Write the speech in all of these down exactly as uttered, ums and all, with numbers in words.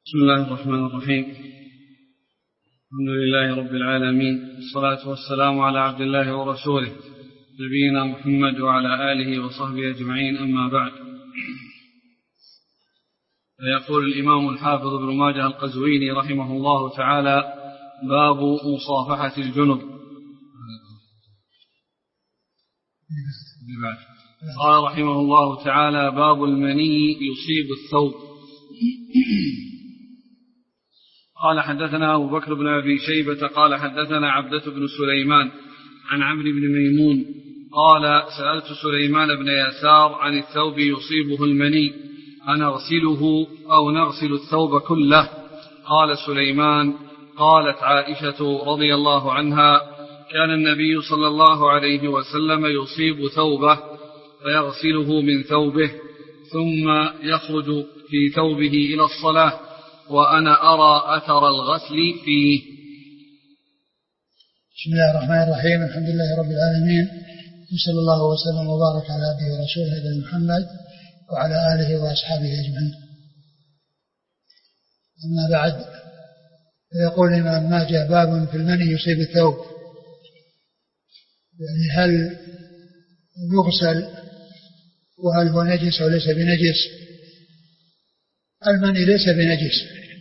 بسم الله الرحمن الرحيم. الحمد لله رب العالمين، والصلاة والسلام على عبد الله ورسوله نبينا محمد وعلى آله وصحبه أجمعين، أما بعد. فيقول الإمام الحافظ ابن ماجه القزويني رحمه الله تعالى: باب مصافحة الجنب. قال رحمه الله تعالى: باب المني يصيب الثوب. قال حدثنا أبو بكر بن أبي شيبة قال حدثنا عبدة بن سليمان عن عمرو بن ميمون قال: سألت سليمان بن يسار عن الثوب يصيبه المني أنغسله أو نغسل الثوب كله؟ قال سليمان: قالت عائشة رضي الله عنها: كان النبي صلى الله عليه وسلم يصيب ثوبه فيغسله من ثوبه ثم يخرج في ثوبه إلى الصلاة وأنا أرى أثر الغسل فيه. بسم الله الرحمن الرحيم. الحمد لله رب العالمين، وصلى الله وسلم وبارك على عبده ورسوله نبينا محمد وعلى آله وأصحابه أجمعين. أما بعد، يقول الإمام ماجه: باب في المني يصيب الثوب. يعني هل يغسل وهل هو نجس أو ليس بنجس؟ المني ليس بنجس،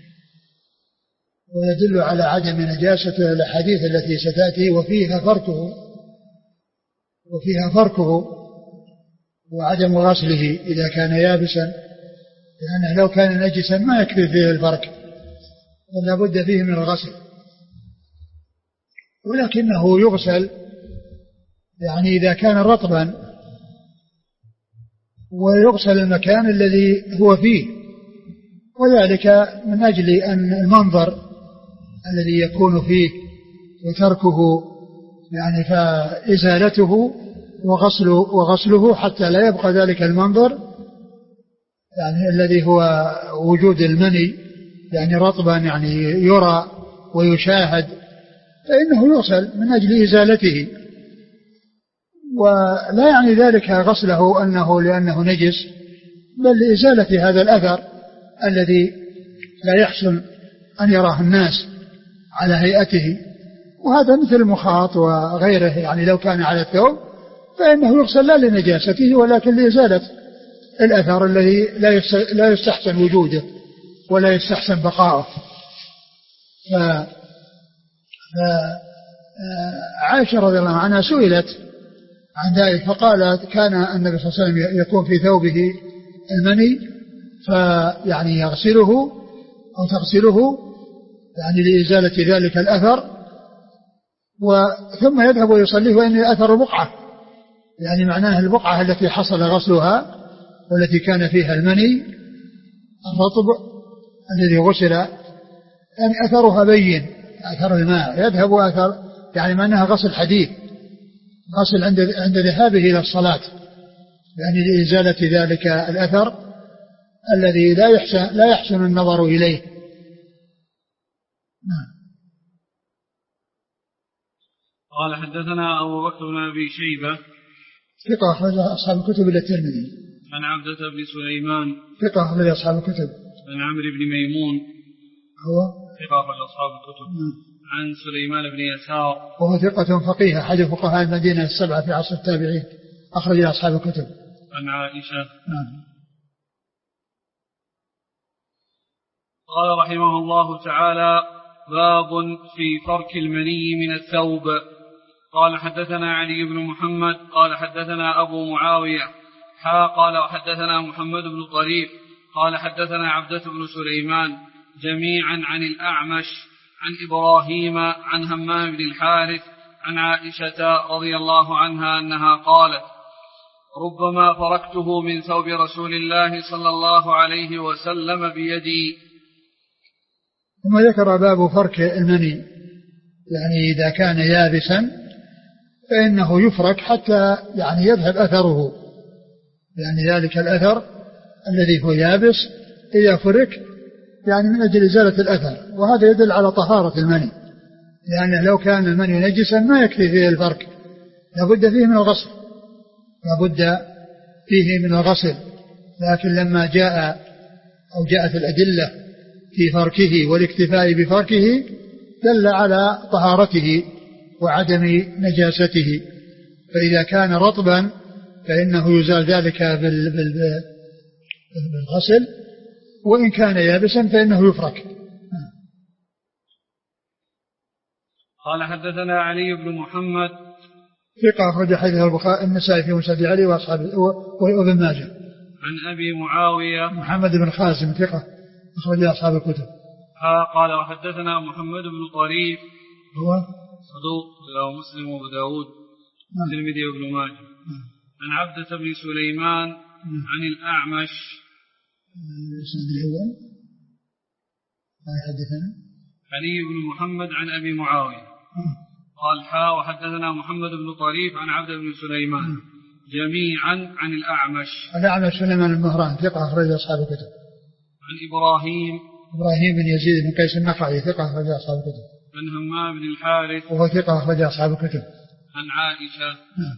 ويدل على عدم نجاسته الأحاديث التي ستأتي وفيها فرقه وفيها فرقه وعدم غسله إذا كان يابسا، لأنه لو كان نجسا ما يكفي فيه الفرق ولا بد فيه من الغسل، ولكنه يغسل يعني إذا كان رطبا، ويغسل المكان الذي هو فيه، وذلك من أجل أن المنظر الذي يكون فيه وتركه يعني فإزالته وغسله, وغسله حتى لا يبقى ذلك المنظر يعني الذي هو وجود المني يعني رطبا يعني يرى ويشاهد، فإنه يغسل من أجل إزالته، ولا يعني ذلك غسله أنه لأنه نجس، بل لإزالة هذا الأثر الذي لا يحسن أن يراه الناس على هيئته. وهذا مثل المخاط وغيره، يعني لو كان على الثوب فإنه يغسل لا لنجاسته ولكن لإزالة الأثر الذي لا يستحسن وجوده ولا يستحسن بقاؤه. عائشة رضي الله عنها سئلت عن ذلك فقالت: كان النبي صلى الله عليه وسلم يكون في ثوبه المني فيعني يغسله أو تغسله يعني لإزالة ذلك الأثر، وثم يذهب ويصليه وإن أثر بقعة، يعني معناه البقعة التي حصل غسلها والتي كان فيها المني الرطب الذي غسل، يعني أثرها بين أثر الماء يذهب أثر، يعني معناها غسل حديث، غسل عند عند ذهابه إلى الصلاة، يعني لإزالة ذلك الأثر الذي لا يحسن لا يحسن النظر إليه. نعم. قال حدثنا أبو بكر بن أبي شيبة ثقة أخرج أصحاب الكتب إلى الترمذي. عن عبدة بن سليمان ثقة أخرج أصحاب الكتب. عن عمرو بن ميمون هو ثقة أخرج أصحاب الكتب. نعم. عن سليمان بن يسار وهو ثقة فقيه أحد فقهاء المدينة السبعة في عصر التابعين، أخرج أصحاب الكتب. عن عائشة. نعم. قال رحمه الله تعالى: باب في فرك المني من الثوب. قال حدثنا علي بن محمد قال حدثنا أبو معاوية حا قال وحدثنا محمد بن طريف قال حدثنا عبدة بن سليمان جميعا عن الأعمش عن إبراهيم عن همام بن الحارث عن عائشة رضي الله عنها أنها قالت: ربما فركته من ثوب رسول الله صلى الله عليه وسلم بيدي. ثم ذكر باب فرك المني، يعني إذا كان يابسا فإنه يفرك حتى يعني يذهب أثره، يعني ذلك الأثر الذي هو يابس إذا فرك يعني من أجل إزالة الأثر، وهذا يدل على طهارة المني، لأنه لو كان المني نجسا ما يكفي فيه الفرك، لابد فيه من الغسل لابد فيه من الغسل لكن لما جاء أو جاءت الأدلة في فركه والاكتفاء بفركه دل على طهارته وعدم نجاسته. فإذا كان رطبا فإنه يزال ذلك بالغسل، وإن كان يابسا فإنه يفرك. قال حدثنا علي بن محمد ثقة أخرج حديثه البخاري النسائي في مسند علي وأصحاب وابن ماجه. عن أبي معاوية محمد بن خازم ثقة أخرج أصحاب الكتب. قال وحدثنا محمد بن طريف هو صدوق له مسلم وابو داود والترمذي وابن ماجه. عن عبدة بن سليمان عن الأعمش. الإسناد الأول ما يحدثنا علي بن محمد عن أبي معاوية قال حا وحدثنا محمد بن طريف عن عبد بن سليمان جميعا عن الأعمش. الأعمش سليمان المهران ثقة أخرج أصحاب الكتب. عن إبراهيم إبراهيم بن يزيد بن قيس النخعي ثقة أخرج أصحاب الكتب. عن همام بن الحارث وهو ثقة أخرج أصحاب الكتب. عن عائشة. نعم.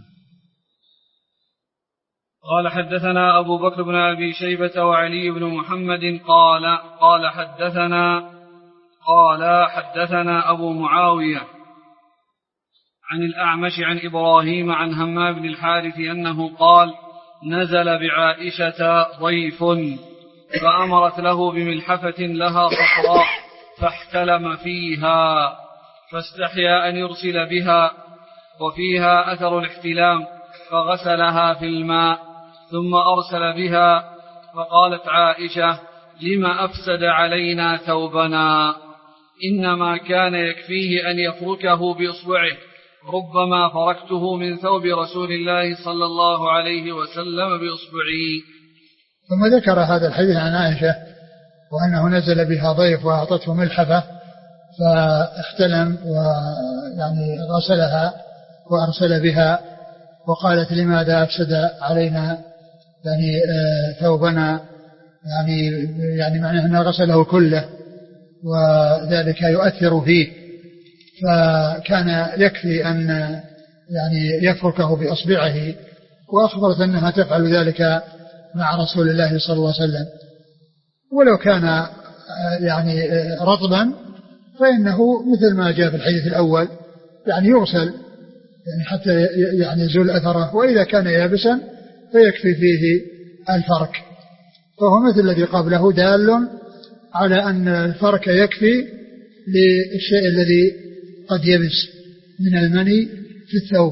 قال حدثنا أبو بكر بن أبي شيبة وعلي بن محمد قال قال حدثنا قال حدثنا أبو معاوية عن الأعمش عن إبراهيم عن همام بن الحارث أنه قال نزل بعائشة ضيف فأمرت له بملحفة لها صفراء فاحتلم فيها فاستحيا أن يرسل بها وفيها أثر الاحتلام فغسلها في الماء ثم أرسل بها فقالت عائشة لما أفسد علينا ثوبنا إنما كان يكفيه أن يفركه بإصبعه ربما فركته من ثوب رسول الله صلى الله عليه وسلم بإصبعي. ثم ذكر هذا الحديث عن عائشة وأنه نزل بها ضيف وأعطته ملحفة فاحتلم ويعني غسلها وأرسل بها وقالت لماذا أفسد علينا يعني آه ثوبنا يعني يعني معناه أنه غسله كله وذلك يؤثر فيه فكان يكفي أن يعني يفركه بأصبعه وأخبرت أنها تفعل ذلك مع رسول الله صلى الله عليه وسلم. ولو كان يعني رطبا فإنه مثل ما جاء في الحديث الأول يعني يغسل يعني حتى يعني يزول أثره، وإذا كان يابسا فيكفي فيه الفرك، فهو مثل الذي قبله دال على أن الفرك يكفي للشيء الذي قد يبس من المني في الثوب.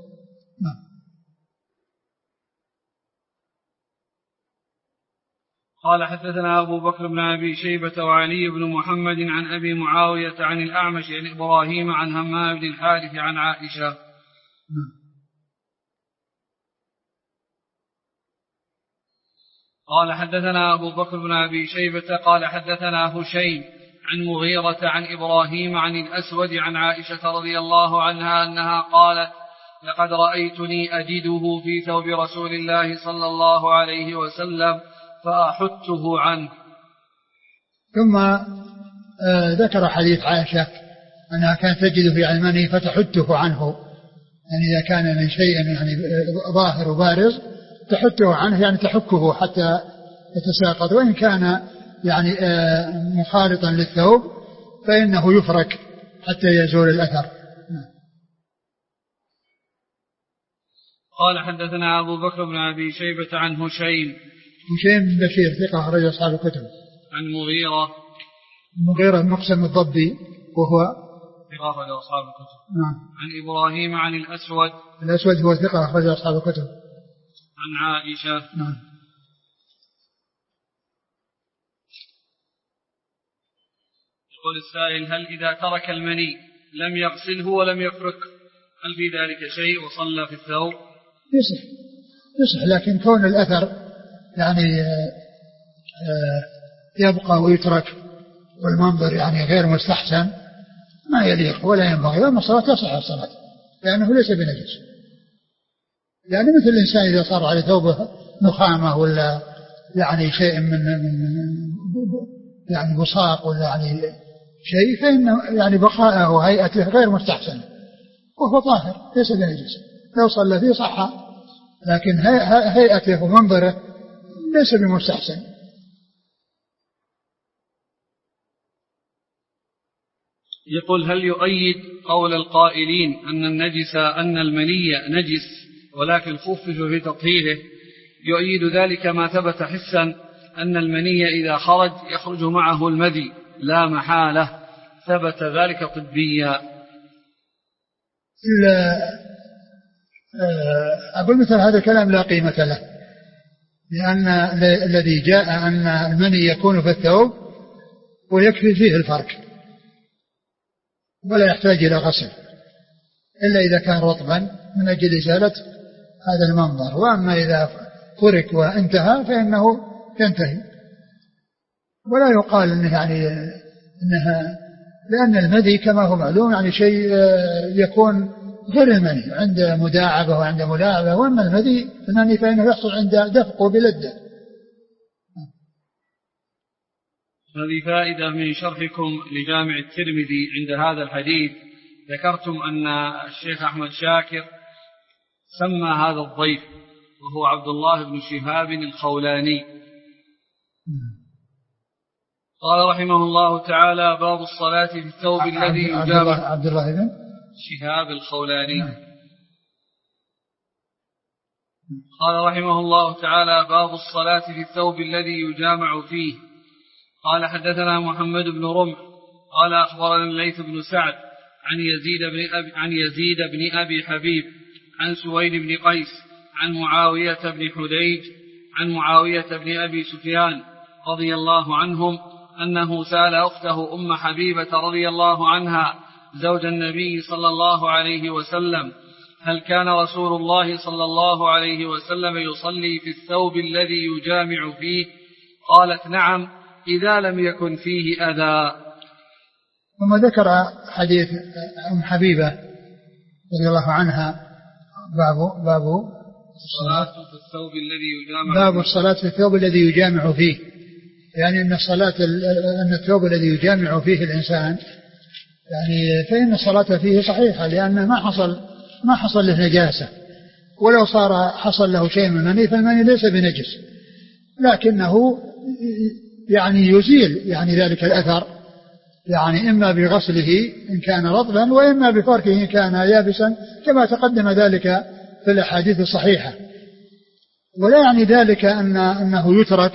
قال حدثنا أبو بكر بن أبي شيبة وعلي بن محمد عن أبي معاوية عن الأعمش عن إبراهيم عن همام بن الحارث عن عائشة. قال حدثنا أبو بكر بن أبي شيبة قال حدثنا هشيم عن مغيرة عن إبراهيم عن الأسود عن عائشة رضي الله عنها أنها قالت لقد رأيتني أجده في ثوب رسول الله صلى الله عليه وسلم فأحته عنه. ثم آه ذكر حديث عائشة أنها كانت تجد في علمانه فتحته عنه، يعني إذا كان من شيء يعني ظاهر وبارز تحته عنه يعني تحكه حتى يتساقط، وإن كان يعني آه مخالطا للثوب فإنه يفرك حتى يزول الأثر. قال حدثنا أبو بكر بن أبي شيبة عن هشيم هشيم بن بشير ثقة أخرج أصحاب الكتب. عن مغيرة المغيرة بن مقسم الضبي وهو ثقة أخرج أصحاب الكتب. نعم. عن إبراهيم عن الأسود الأسود هو ثقة أخرج أصحاب الكتب. عن عائشة. نعم. يقول السائل هل إذا ترك المني لم يغسله ولم يفرك هل في ذلك شيء وصلى في الثوب؟ يصح يصح لكن كون الأثر يعني يبقى ويترك والمنظر يعني غير مستحسن ما يليق ولا ينبغي، وأما الصلاة تصح الصلاة لأنه ليس بنجس. يعني مثل الإنسان إذا صار على ثوبه نخامة ولا يعني شيء من يعني بصاق ولا يعني شيء فإن يعني بقاءه وهيئته غير مستحسن وهو طاهر ليس بنجس، لو صلى فيه صح، لكن هيئته ومنظره ليس بمستحسن. يقول هل يؤيد قول القائلين أن النجس أن المني نجس ولكن خفف في تطهيره، يؤيد ذلك ما ثبت حسا أن المني إذا خرج يخرج معه المذي لا محالة، ثبت ذلك طبيا؟ أقول مثل هذا الكلام لا قيمة له، لأن الذي جاء أن المني يكون في الثوب ويكفي فيه الفرق ولا يحتاج إلى غسل إلا إذا كان رطبا من أجل إزالة هذا المنظر، وأما إذا فرك وانتهى فإنه ينتهي. ولا يقال إنه يعني إنها، لأن المذي كما هو معلوم يعني شيء يكون غير المني عند مداعبة وعند ملاعبة، وأما المذي المني فإنه يحصل عند دفقه بلده. هذه فائدة من شرحكم لجامع الترمذي عند هذا الحديث. ذكرتم أن الشيخ أحمد شاكر سمى هذا الضيف وهو عبد الله بن شهاب الخولاني. قال رحمه الله تعالى: باب الصلاة في الثوب الذي يجامع. عبد الله بن شهاب الخولاني. قال رحمه الله تعالى: باب الصلاة في الثوب الذي يجامع فيه. قال حدثنا محمد بن رمح قال أخبرنا الليث بن سعد عن يزيد بن أبي, عن يزيد بن أبي حبيب عن سويد بن قيس عن معاوية بن حديج عن معاوية بن أبي سفيان رضي الله عنهم أنه سأل أخته أم حبيبة رضي الله عنها زوج النبي صلى الله عليه وسلم: هل كان رسول الله صلى الله عليه وسلم يصلي في الثوب الذي يجامع فيه؟ قالت: نعم، إذا لم يكن فيه أذى. ثم ذكر حديث أم حبيبة رضي الله عنها باب باب الصلاة في الثوب الذي يجامع باب الصلاة في الثوب الذي يجامع فيه، يعني أن الصلاة أن الثوب الذي يجامع فيه الإنسان يعني فإن الصلاة فيه صحيحة، لأنه ما حصل ما حصل له نجاسة، ولو صار حصل له شيء من المني فالمني ليس بنجس، لكنه يعني يزيل يعني ذلك الأثر، يعني إما بغسله إن كان رطبا وإما بفركه إن كان يابسا، كما تقدم ذلك في الأحاديث الصحيحة. ولا يعني ذلك أن أنه يترك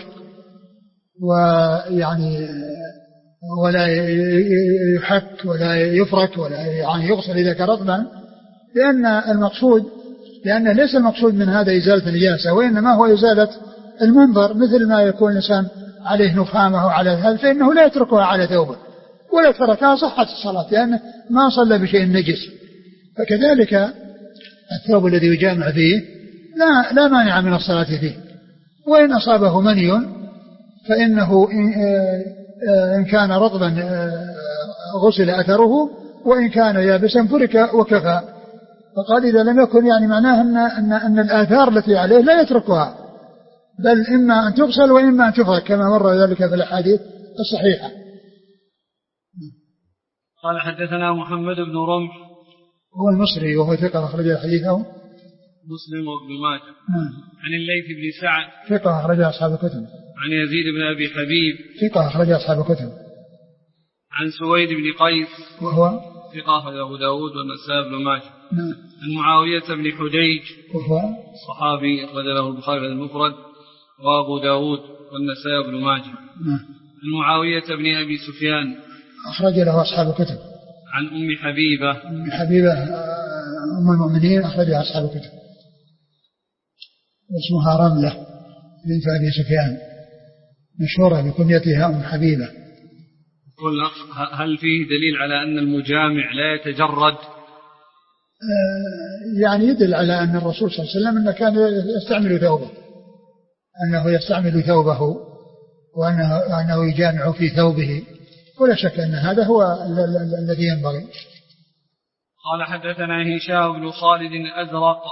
ويعني ولا يحك ولا يفرك ولا يعني يغسل إذا كان رطبا، لأن المقصود لأن ليس المقصود من هذا إزالة النجاسة، وإنما هو إزالة المنظر، مثل ما يكون الإنسان عليه نخامة وعلى هذا فإنه لا يتركها على ثوبه، ولا تركها صحت الصلاة لأنه ما صلى بشيء نجس. فكذلك الثوب الذي يجامع فيه لا, لا مانع من الصلاة فيه، وإن أصابه مني فإنه إن كان رطبا غسل أثره، وإن كان يابسا فرك وكفى. فقال إذا لم يكن يعني معناه أن, أن, أن الآثار التي عليه لا يتركها، بل إما أن تغسل وإما أن تفرك كما مر ذلك في الأحاديث الصحيحة. قال حدثنا محمد بن رمح هو المصري وهو ثقة أخرج حديثه مسلم وابن ماجه. عن الليث بن سعد ثقة أخرج أصحاب الكتب. عن يزيد بن أبي حبيب ثقة أخرج أصحاب الكتب. عن سويد بن قيس وهو ثقة أخرج أبو داود والنسائي بن ماجه. نعم. عن معاوية بن حديج وهو صحابي أخرج له البخاري المفرد وأبو داود والنسائي بن ماجه. نعم. عن معاوية بن أبي سفيان أخرج له أصحاب الكتب. عن أم حبيبة أم حبيبة أم المؤمنين أخرج أصحاب الكتب، واسمها رملة بنت أبي سفيان مشهورة بكنيتها أم حبيبة. هل فيه دليل على أن المجامع لا يتجرد؟ يعني يدل على أن الرسول صلى الله عليه وسلم أنه كان يستعمل ثوبه، أنه يستعمل ثوبه وأنه أنه يجامع في ثوبه، ولا شك أن هذا هو الذي ينبغي. قال حدثنا هشام بن خالد الأزرق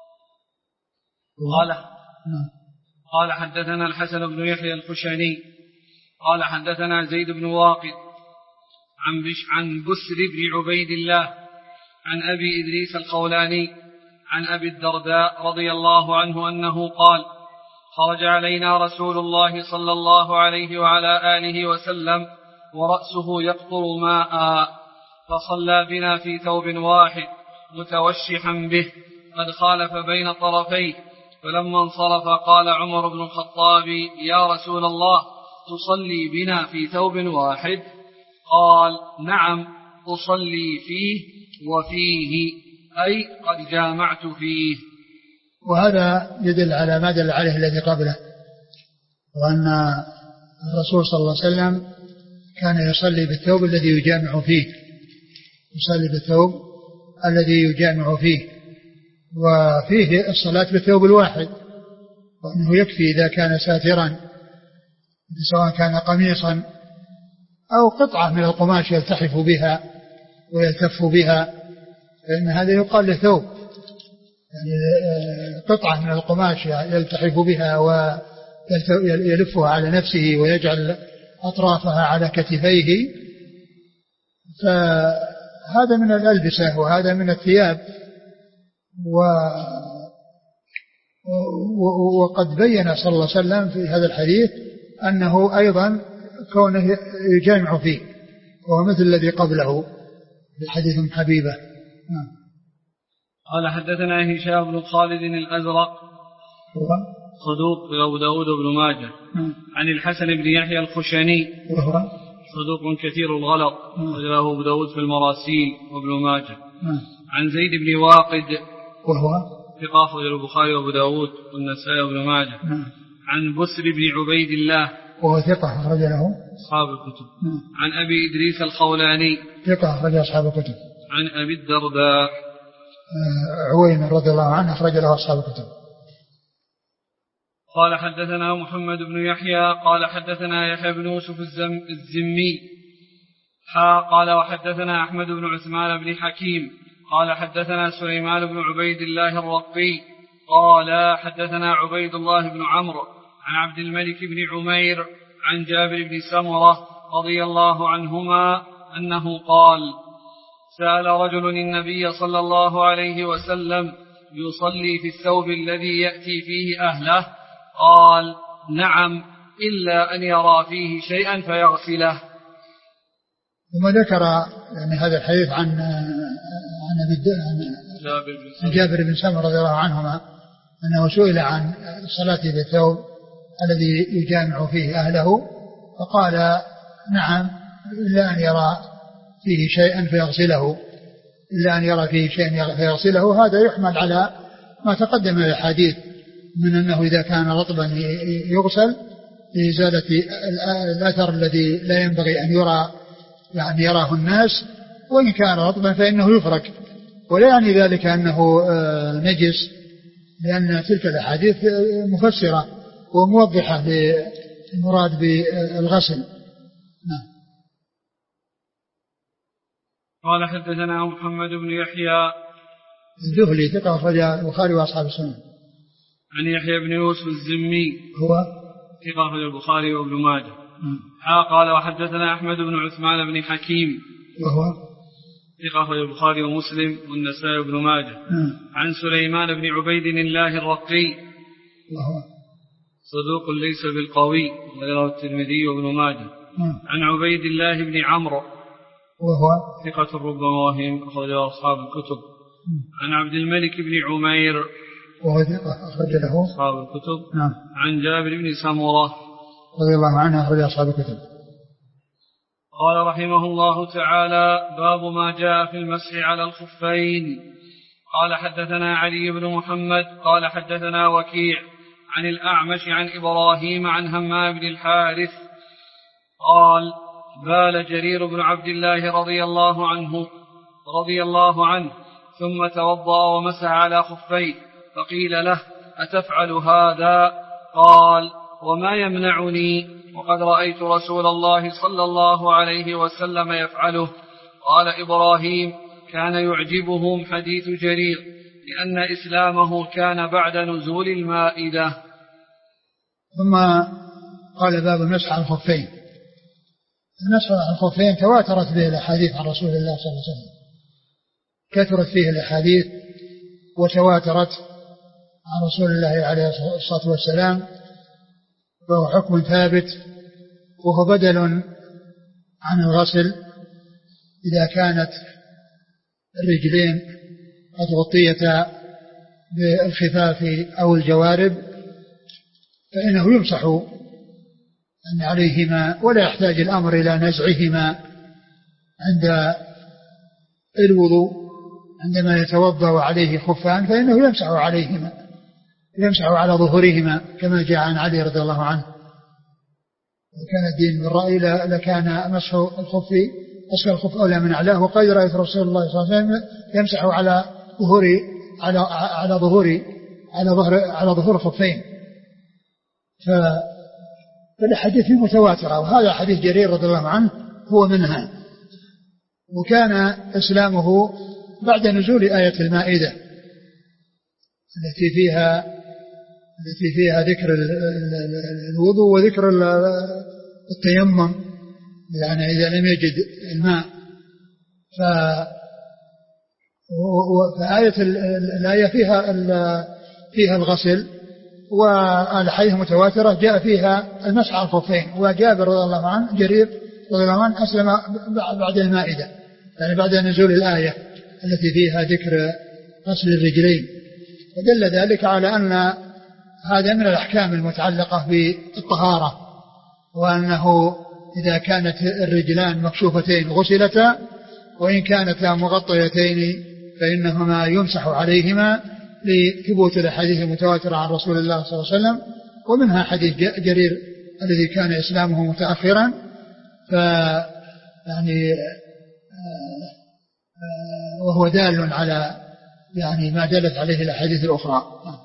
قال قال حدثنا الحسن بن يحيى الخشني قال حدثنا زيد بن واقد عن بش عن بسر بن عبيد الله عن أبي إدريس الخولاني عن أبي الدرداء رضي الله عنه أنه قال: خرج علينا رسول الله صلى الله عليه وعلى آله وسلم ورأسه يقطر ماء، فصلى بنا في ثوب واحد متوشحا به قد خالف بين طرفيه، فلما انصرف قال عمر بن الخطاب: يا رسول الله، تصلي بنا في ثوب واحد؟ قال: نعم، أصلي فيه وفيه، أي قد جامعت فيه. وهذا يدل على ما دل عليه الذي قبله، وأن الرسول صلى الله عليه وسلم كان يصلي بالثوب الذي يجامع فيه، يصلي بالثوب الذي يجامع فيه، وفيه الصلاة بالثوب الواحد، وأنه يكفي إذا كان ساترا، سواء كان قميصا أو قطعة من القماش يلتحف بها ويلتف بها، فإن هذا يقال له ثوب، يعني قطعة من القماش يلتحف بها ويلفها على نفسه ويجعل أطرافها على كتفيه، فهذا من الألبسة وهذا من الثياب. و وقد بين صلى الله عليه وسلم في هذا الحديث أنه أيضا كونه يجامع فيه، وهو مثل الذي قبله بحديث ابن حبيبة. قال حدثنا هشام بن خالد الأزرق صدوق أبو داود بن ماجه عن الحسن بن يحيى الخشني صدوق كثير الغلط وله أبو داود في المراسيل وابن ماجه عن زيد بن واقد وهو ثقة أخرجه البخاري وأبو داود والنسائي وابن ماجه عن بسر بن عبيد الله وهو ثقة أخرج له أصحاب الكتب عن أبي إدريس الخولاني ثقة أخرج أصحاب الكتب عن أبي الدرداء عوين رضي الله عنه أخرج له أصحاب الكتب. قال حدثنا محمد بن يحيى قال حدثنا يحيى بن يوسف الزمي حا قال وحدثنا أحمد بن عثمان بن حكيم قال حدثنا سليمان بن عبيد الله الرقي قال حدثنا عبيد الله بن عمرو عن عبد الملك بن عمير عن جابر بن سمرة رضي الله عنهما أنه قال: سأل رجل النبي صلى الله عليه وسلم: يصلي في الثوب الذي يأتي فيه أهله؟ قال: نعم، إلا أن يرى فيه شيئا فيغسله. ثم ذكر يعني هذا الحديث عن عن عن جابر بن سمرة رضي الله عنهما أنه سئل عن الصلاة بالثوب الذي يجامع فيه أهله، فقال: نعم، إلا أن يرى فيه شيئا فيغسله، إلا أن يرى فيه شيئا فيغسله. هذا يحمل على ما تقدم من الحديث من أنه إذا كان رطبا يغسل لإزالة الأثر الذي لا ينبغي أن يرى يعني يراه الناس، وإن كان رطبا فإنه يفرك، ولا يعني ذلك أنه نجس، لأن تلك الأحاديث مفسرة وموضحة للمراد بالغسل. نعم. قال حدثنا محمد بن يحيى الذهلي ثقة أخرج البخاري وأصحاب السنن عن يحيى بن يوسف الزمي هو ثقة أخرج البخاري وابن ماجه. قال وحدثنا أحمد بن عثمان بن حكيم وهو ثقة أخرج البخاري ومسلم والنسائي وابن ماجه عن سليمان بن عبيد الله الرقي وهو صدوق ليس بالقوي غيره الترمذي وابن ماجه عن عبيد الله بن عمرو وهو ثقة ربما وهم أخرجه أصحاب الكتب عن عبد الملك بن عمير وهو ثقة أخرج له أصحاب الكتب نعم. عن جابر بن سمرة رضي الله عنه أخرج أصحاب الكتب. قال رحمه الله تعالى: باب ما جاء في المسح على الخفين. قال حدثنا علي بن محمد قال حدثنا وكيع عن الأعمش عن إبراهيم عن همام بن الحارث قال: بال جرير بن عبد الله رضي الله عنه رضي الله عنه ثم توضأ ومسح على خفيه، فقيل له: أتفعل هذا؟ قال: وما يمنعني، وقد رأيت رسول الله صلى الله عليه وسلم يفعله. قال إبراهيم: كان يعجبهم حديث جرير لأن إسلامه كان بعد نزول المائدة. ثم قال: باب المسح على الخفين. المسح على الخفين تواترت به الأحاديث عن رسول الله صلى الله عليه وسلم، كثرت فيه الأحاديث وتواترت عن رسول الله عليه الصلاة والسلام، وهو حكم ثابت، وهو بدل عن الغسل إذا كانت الرجلين قد غطيتا بالخفاف أو الجوارب فإنه يمسح عليهما ولا يحتاج الأمر إلى نزعهما عند الوضوء. عندما يتوضأ عليه خفان فإنه يمسح عليهما، يمسح على ظهورهما كما جاء عن علي رضي الله عنه. وكان الدين بالرأي لكان مسح الخف أسفل الخف أولى من أعلاه، وقد رأيت رسول الله صلى الله عليه وسلم يمسح على ظهور على على ظهور على ظهر على ظهور الخفين. فالحديث متواترة، وهذا حديث جرير رضي الله عنه هو منها. وكان إسلامه بعد نزول آية المائدة التي فيها التي فيها ذكر الوضوء وذكر التيمم، يعني إذا لم يجد الماء. ف فآية الآية فيها فيها الغسل، والحديث متواترة جاء فيها المسح على الخفين. وجابر رضي الله عنه جرير رضي الله عنه أسلم بعد المائدة، يعني بعد نزول الآية التي فيها ذكر غسل الرجلين. ودل ذلك على أن هذا من الأحكام المتعلقة بالطهارة، وأنه إذا كانت الرجلان مكشوفتين غسلتا، وإن كانتا مغطيتين فإنهما يمسح عليهما لثبوت الحديث المتواتر عن رسول الله صلى الله عليه وسلم. ومنها حديث جرير الذي كان إسلامه متأخرا، ف يعني وهو دال على يعني ما دلت عليه الأحاديث الأخرى.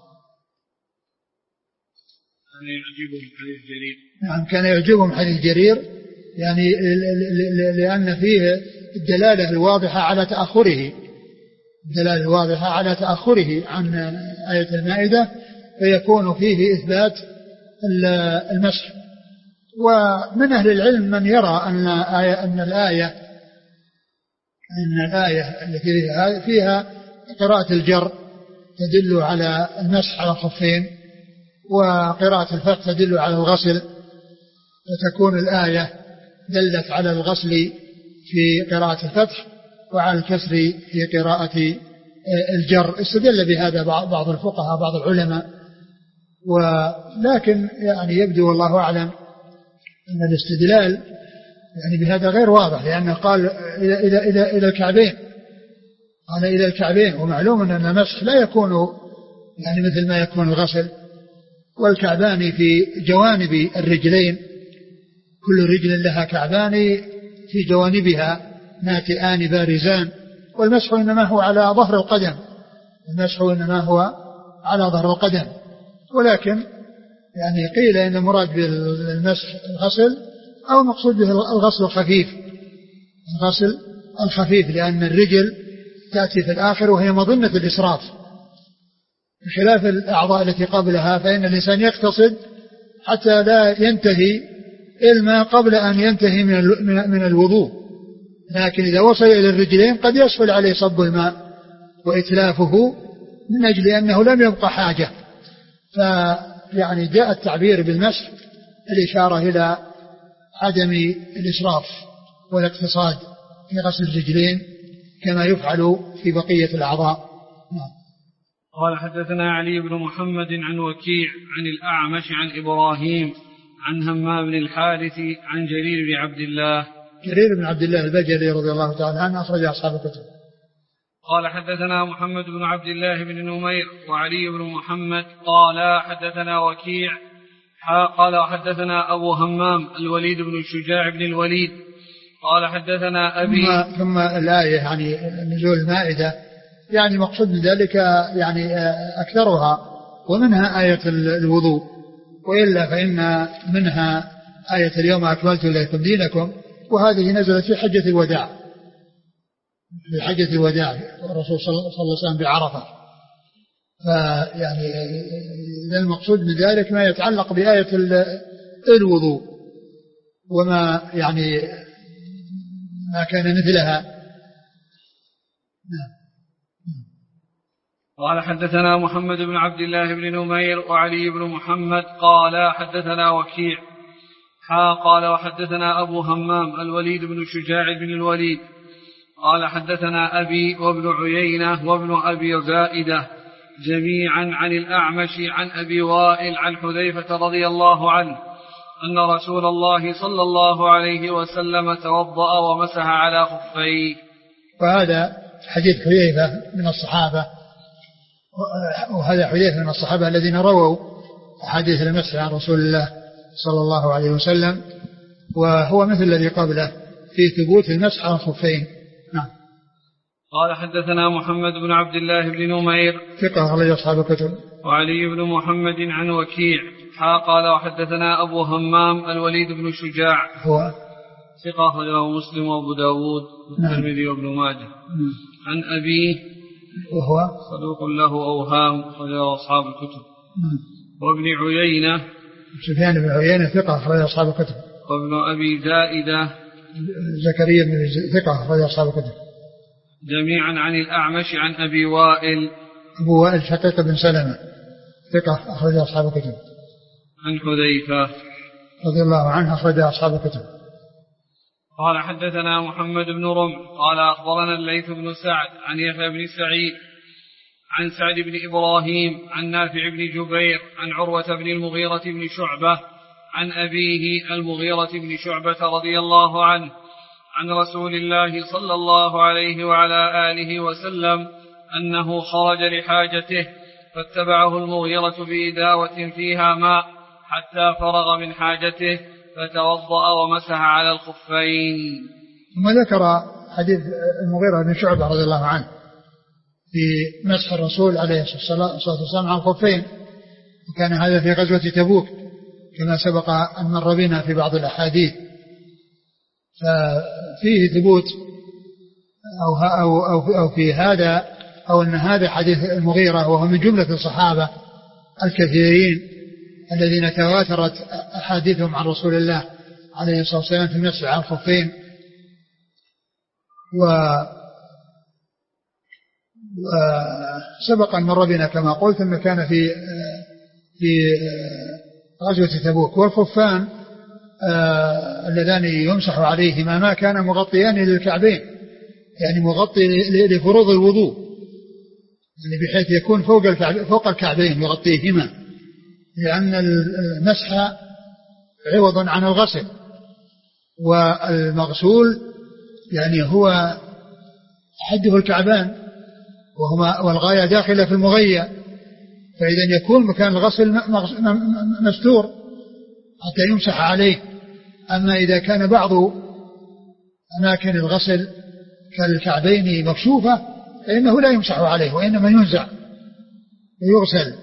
كان يعجبهم حديث جرير. نعم كان يعجبهم حديث جرير، يعني لأن فيه الدلالة الواضحة على تأخره، الدلالة الواضحة على تأخره عن آية المائدة، فيكون فيه إثبات المسح. ومن أهل العلم من يرى أن آية أن الآية أن الآية التي فيها قراءة الجر تدل على المسح على الخفين، وقراءة الفتح تدل على الغسل، وتكون الآية دلت على الغسل في قراءة الفتح وعلى الكسر في قراءة الجر. استدل بهذا بعض الفقهاء بعض العلماء، ولكن يعني يبدو والله أعلم أن الاستدلال يعني بهذا غير واضح، لأنه قال إلى إلى إلى إلى الكعبين، قال إلى الكعبين، ومعلوم أن المسح لا يكون يعني مثل ما يكون الغسل. والكعبان في جوانب الرجلين، كل رجل لها كعبان في جوانبها ناتئان بارزان، والمسح إنما هو على ظهر القدم، المسح إنما هو على ظهر القدم. ولكن يعني قيل إن المراد بالمسح الغسل، أو مقصود به الغسل الخفيف، الغسل الخفيف، لأن الرجل تأتي في الآخر وهي مظنة الإسراف، بخلاف الأعضاء التي قبلها، فإن الإنسان يقتصد حتى لا ينتهي الماء قبل أن ينتهي من الوضوء. لكن إذا وصل إلى الرجلين قد يسهل عليه صب الماء وإتلافه من أجل أنه لم يبقى حاجة. فيعني جاء التعبير بالمسح الإشارة إلى عدم الإسراف والاقتصاد في غسل الرجلين كما يفعل في بقية الأعضاء. قال حدثنا علي بن محمد عن وكيع عن الأعمش عن إبراهيم عن همام بن الحارث عن جرير بن عبد الله. جرير بن عبد الله البجلي رضي الله تعالى عنه أخرج أصحاب الكتب. قال حدثنا محمد بن عبد الله بن نمير وعلي بن محمد قال حدثنا وكيع قال حدثنا أبو همام الوليد بن الشجاع بن الوليد قال حدثنا أبي. ثم, ثم الآية يعني نزول المائدة، يعني مقصود من ذلك يعني أكثرها، ومنها آية الوضوء، وإلا فإن منها آية اليوم أكملت لكم دينكم، وهذه نزلت في حجة الوداع، في حجة الوداع الرسول صلى الله عليه وسلم بعرفة. فيعني المقصود من ذلك ما يتعلق بآية الوضوء وما يعني ما كان مثلها. قال حدثنا محمد بن عبد الله بن نمير وعلي بن محمد قال حدثنا وكيع حا قال وحدثنا أبو همام الوليد بن شجاع بن الوليد قال حدثنا أبي وابن عيينة وابن أبي زائدة جميعا عن الأعمش عن أبي وائل عن حذيفة رضي الله عنه أن رسول الله صلى الله عليه وسلم توضأ ومسح على خفيه. وهذا حديث حذيفة من الصحابة، وهذا حذيفة من الصحابة الذين رووا حديث المسح عن رسول الله صلى الله عليه وسلم، وهو مثل الذي قبله في ثبوت المسح على الخفين. نعم. قال حدثنا محمد بن عبد الله بن نمير ثقة أخرج أصحاب الكتب. وعلي بن محمد عن وكيع قال وحدثنا أبو همام الوليد بن شجاع هو ثقة أخرجه مسلم وأبو داود والترمذي وابن ماجه. عن أبيه وهو صدوق له أوهام أخرجه أصحاب الكتب. وابن عيينة سفيان بن عيينة ثقة أخرج أصحاب الكتب. وابن أبي زائدة زكريا بن ثقة أخرج أصحاب الكتب. جميعا عن الأعمش عن أبي وائل أبو وائل شقيق بن سلمة ثقة أخرج أصحاب الكتب. عن حذيفة رضي الله عنه أخرج أصحاب الكتب. قال حدثنا محمد بن رمح قال أخبرنا الليث بن سعد عن يحيى بن سعيد عن سعد بن إبراهيم عن نافع بن جبير عن عروة بن المغيرة بن شعبة عن أبيه المغيرة بن شعبة رضي الله عنه عن رسول الله صلى الله عليه وعلى آله وسلم أنه خرج لحاجته فاتبعه المغيرة بإداوة فيها ماء حتى فرغ من حاجته فتوضأ ومسح على الخفين. ثم ذكر حديث المغيرة بن شعبة رضي الله عنه في مسح الرسول عليه الصلاة والسلام على الخفين، وكان هذا في غزوة تبوك كما سبق أن مر بنا في بعض الأحاديث. ففيه ثبوت أو, أو, أو, أو في هذا أو أن هذا حديث المغيرة وهو من جملة الصحابة الكثيرين الذين تواترت أحاديثهم عن رسول الله عليه الصلاة والسلام في المسح على الخفين. وسبق أن مر بنا كما قلت أنه كان في في غزوة تبوك. والخفان اللذان يمسح عليهما ما كان مغطيان للكعبين، يعني مغطي لفروض الوضوء، يعني بحيث يكون فوق الكعب فوق الكعبين يغطيهما، لأن المسح عوض عن الغسل، والمغسول يعني هو حده الكعبان وهما والغاية داخلة في المغية، فإذا يكون مكان الغسل مستور حتى يمسح عليه. أما إذا كان بعض أماكن الغسل كالكعبين مكشوفة فإنه لا يمسح عليه وإنما ينزع ويغسل.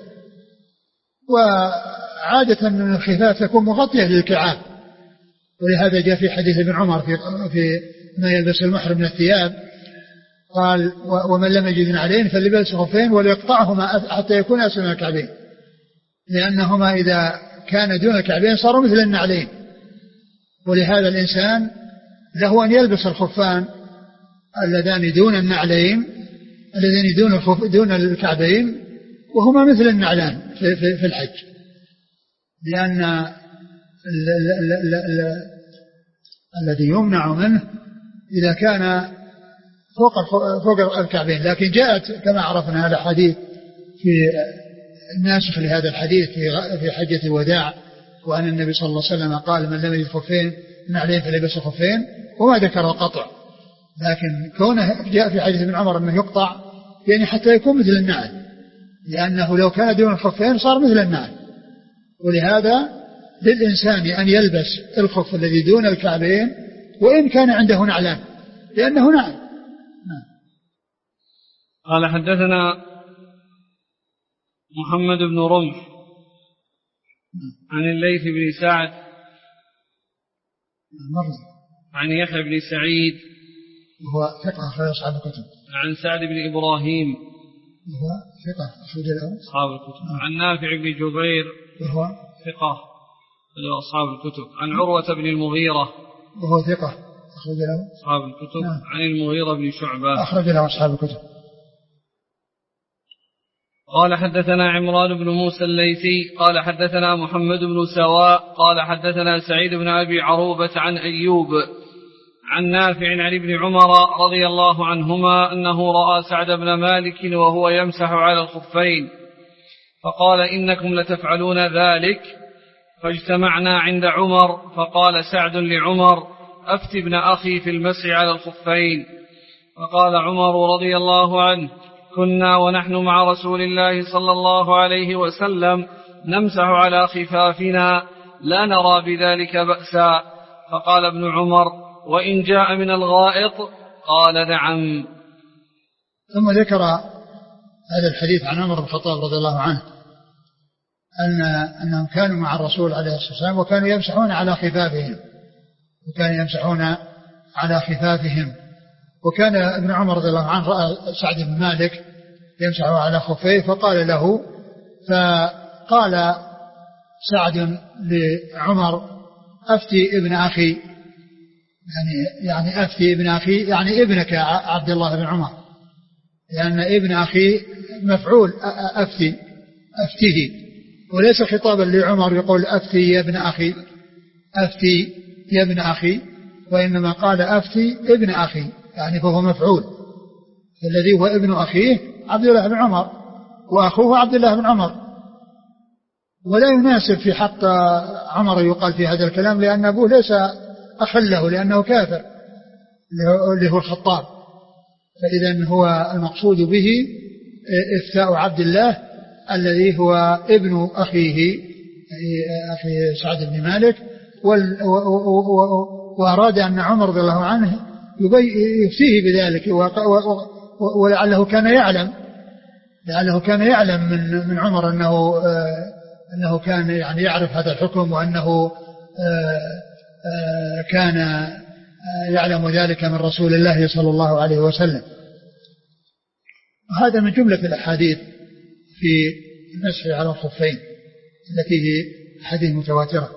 وعادة الخفاف تكون مغطية للكعاب، ولهذا جاء في حديث ابن عمر في, في ما يلبس المحرم من الثياب قال ومن لم يجد عليه فليلبس خفين وليقطعهما حتى يكون أسفل من الكعبين، لأنهما إذا كان دون الكعبين صاروا مثل النعلين. ولهذا الإنسان له أن يلبس الخفان اللذان دون النعلين الذين دون دون الكعبين وهما مثل النعلان في, في, في الحج، لأن ال ال ال ال ال الذي يمنع منه إذا كان فوق فوق الكعبين. لكن جاءت كما عرفنا هذا الحديث في الناسخ لهذا الحديث في في حجة الوداع، وأن النبي صلى الله عليه وسلم قال من لم يجد خفين نعلين فليلبس خفين، وما ذكر القطع. لكن كونه جاء في حديث ابن عمر أنه يقطع يعني حتى يكون مثل النعل، لأنه لو كان دون الخفين صار مثل النعل. ولهذا للإنسان أن يلبس الخف الذي دون الكعبين وإن كان عنده نعلان، لأنه نعل. قال حدثنا محمد بن رمح عن الليث بن سعد عن يحيى بن سعيد وهو ثقة أخرج أصحاب الكتب. عن سعد بن إبراهيم وهو ثقة أخرج له أصحاب الكتب. عن نافع بن جبير وهو ثقة أخرج أصحاب الكتب. عن عروة بن المغيرة وهو ثقة أخرج له أصحاب الكتب. نعم. عن المغيرة بن شعبة أخرج له أصحاب الكتب. قال حدثنا عمران بن موسى الليثي قال حدثنا محمد بن سواء قال حدثنا سعيد بن أبي عروبة عن أيوب عن نافع عن ابن عمر رضي الله عنهما أنه رأى سعد بن مالك وهو يمسح على الخفين فقال إنكم لتفعلون ذلك، فاجتمعنا عند عمر فقال سعد لعمر أفت ابن أخي في المسح على الخفين، فقال عمر رضي الله عنه كنا ونحن مع رسول الله صلى الله عليه وسلم نمسح على خفافنا لا نرى بذلك بأسا، فقال ابن عمر وإن جاء من الغائط قال نعم. ثم ذكر هذا الحديث عن عمر بن الخطاب رضي الله عنه أن أنهم كانوا مع الرسول عليه الصلاة والسلام وكانوا يمسحون على خفافهم وكانوا يمسحون على خفافهم وكان ابن عمر رضي الله عنه رأى سعد بن مالك يمسح على خفيه فقال له فقال سعد لعمر أفتي ابن أخي يعني يعني أفتي ابن أخي يعني ابنك عبد الله بن عمر، لأن ابن أخي مفعول أفتي أفتيه وليس خطابا لعمر يقول أفتي يا ابن أخي أفتي يا ابن أخي، وإنما قال أفتي ابن أخي يعني فهو مفعول، الذي هو ابن أخيه عبد الله بن عمر وأخوه عبد الله بن عمر، ولا يناسب في حق عمر يقال في هذا الكلام لأن أبوه ليس أخله لأنه كافر اللي هو الخطاب، فإذا هو المقصود به إفتاء عبد الله الذي هو ابن أخيه أخي سعد بن مالك، وأراد أن عمر رضي الله عنه يفتيه بذلك ولعله كان يعلم لعله كان يعلم من من عمر أنه أنه كان يعني يعرف هذا الحكم وأنه كان يعلم ذلك من رسول الله صلى الله عليه وسلم. وهذا من جملة الأحاديث في المسح على الخفين التي هي أحاديث متواترة.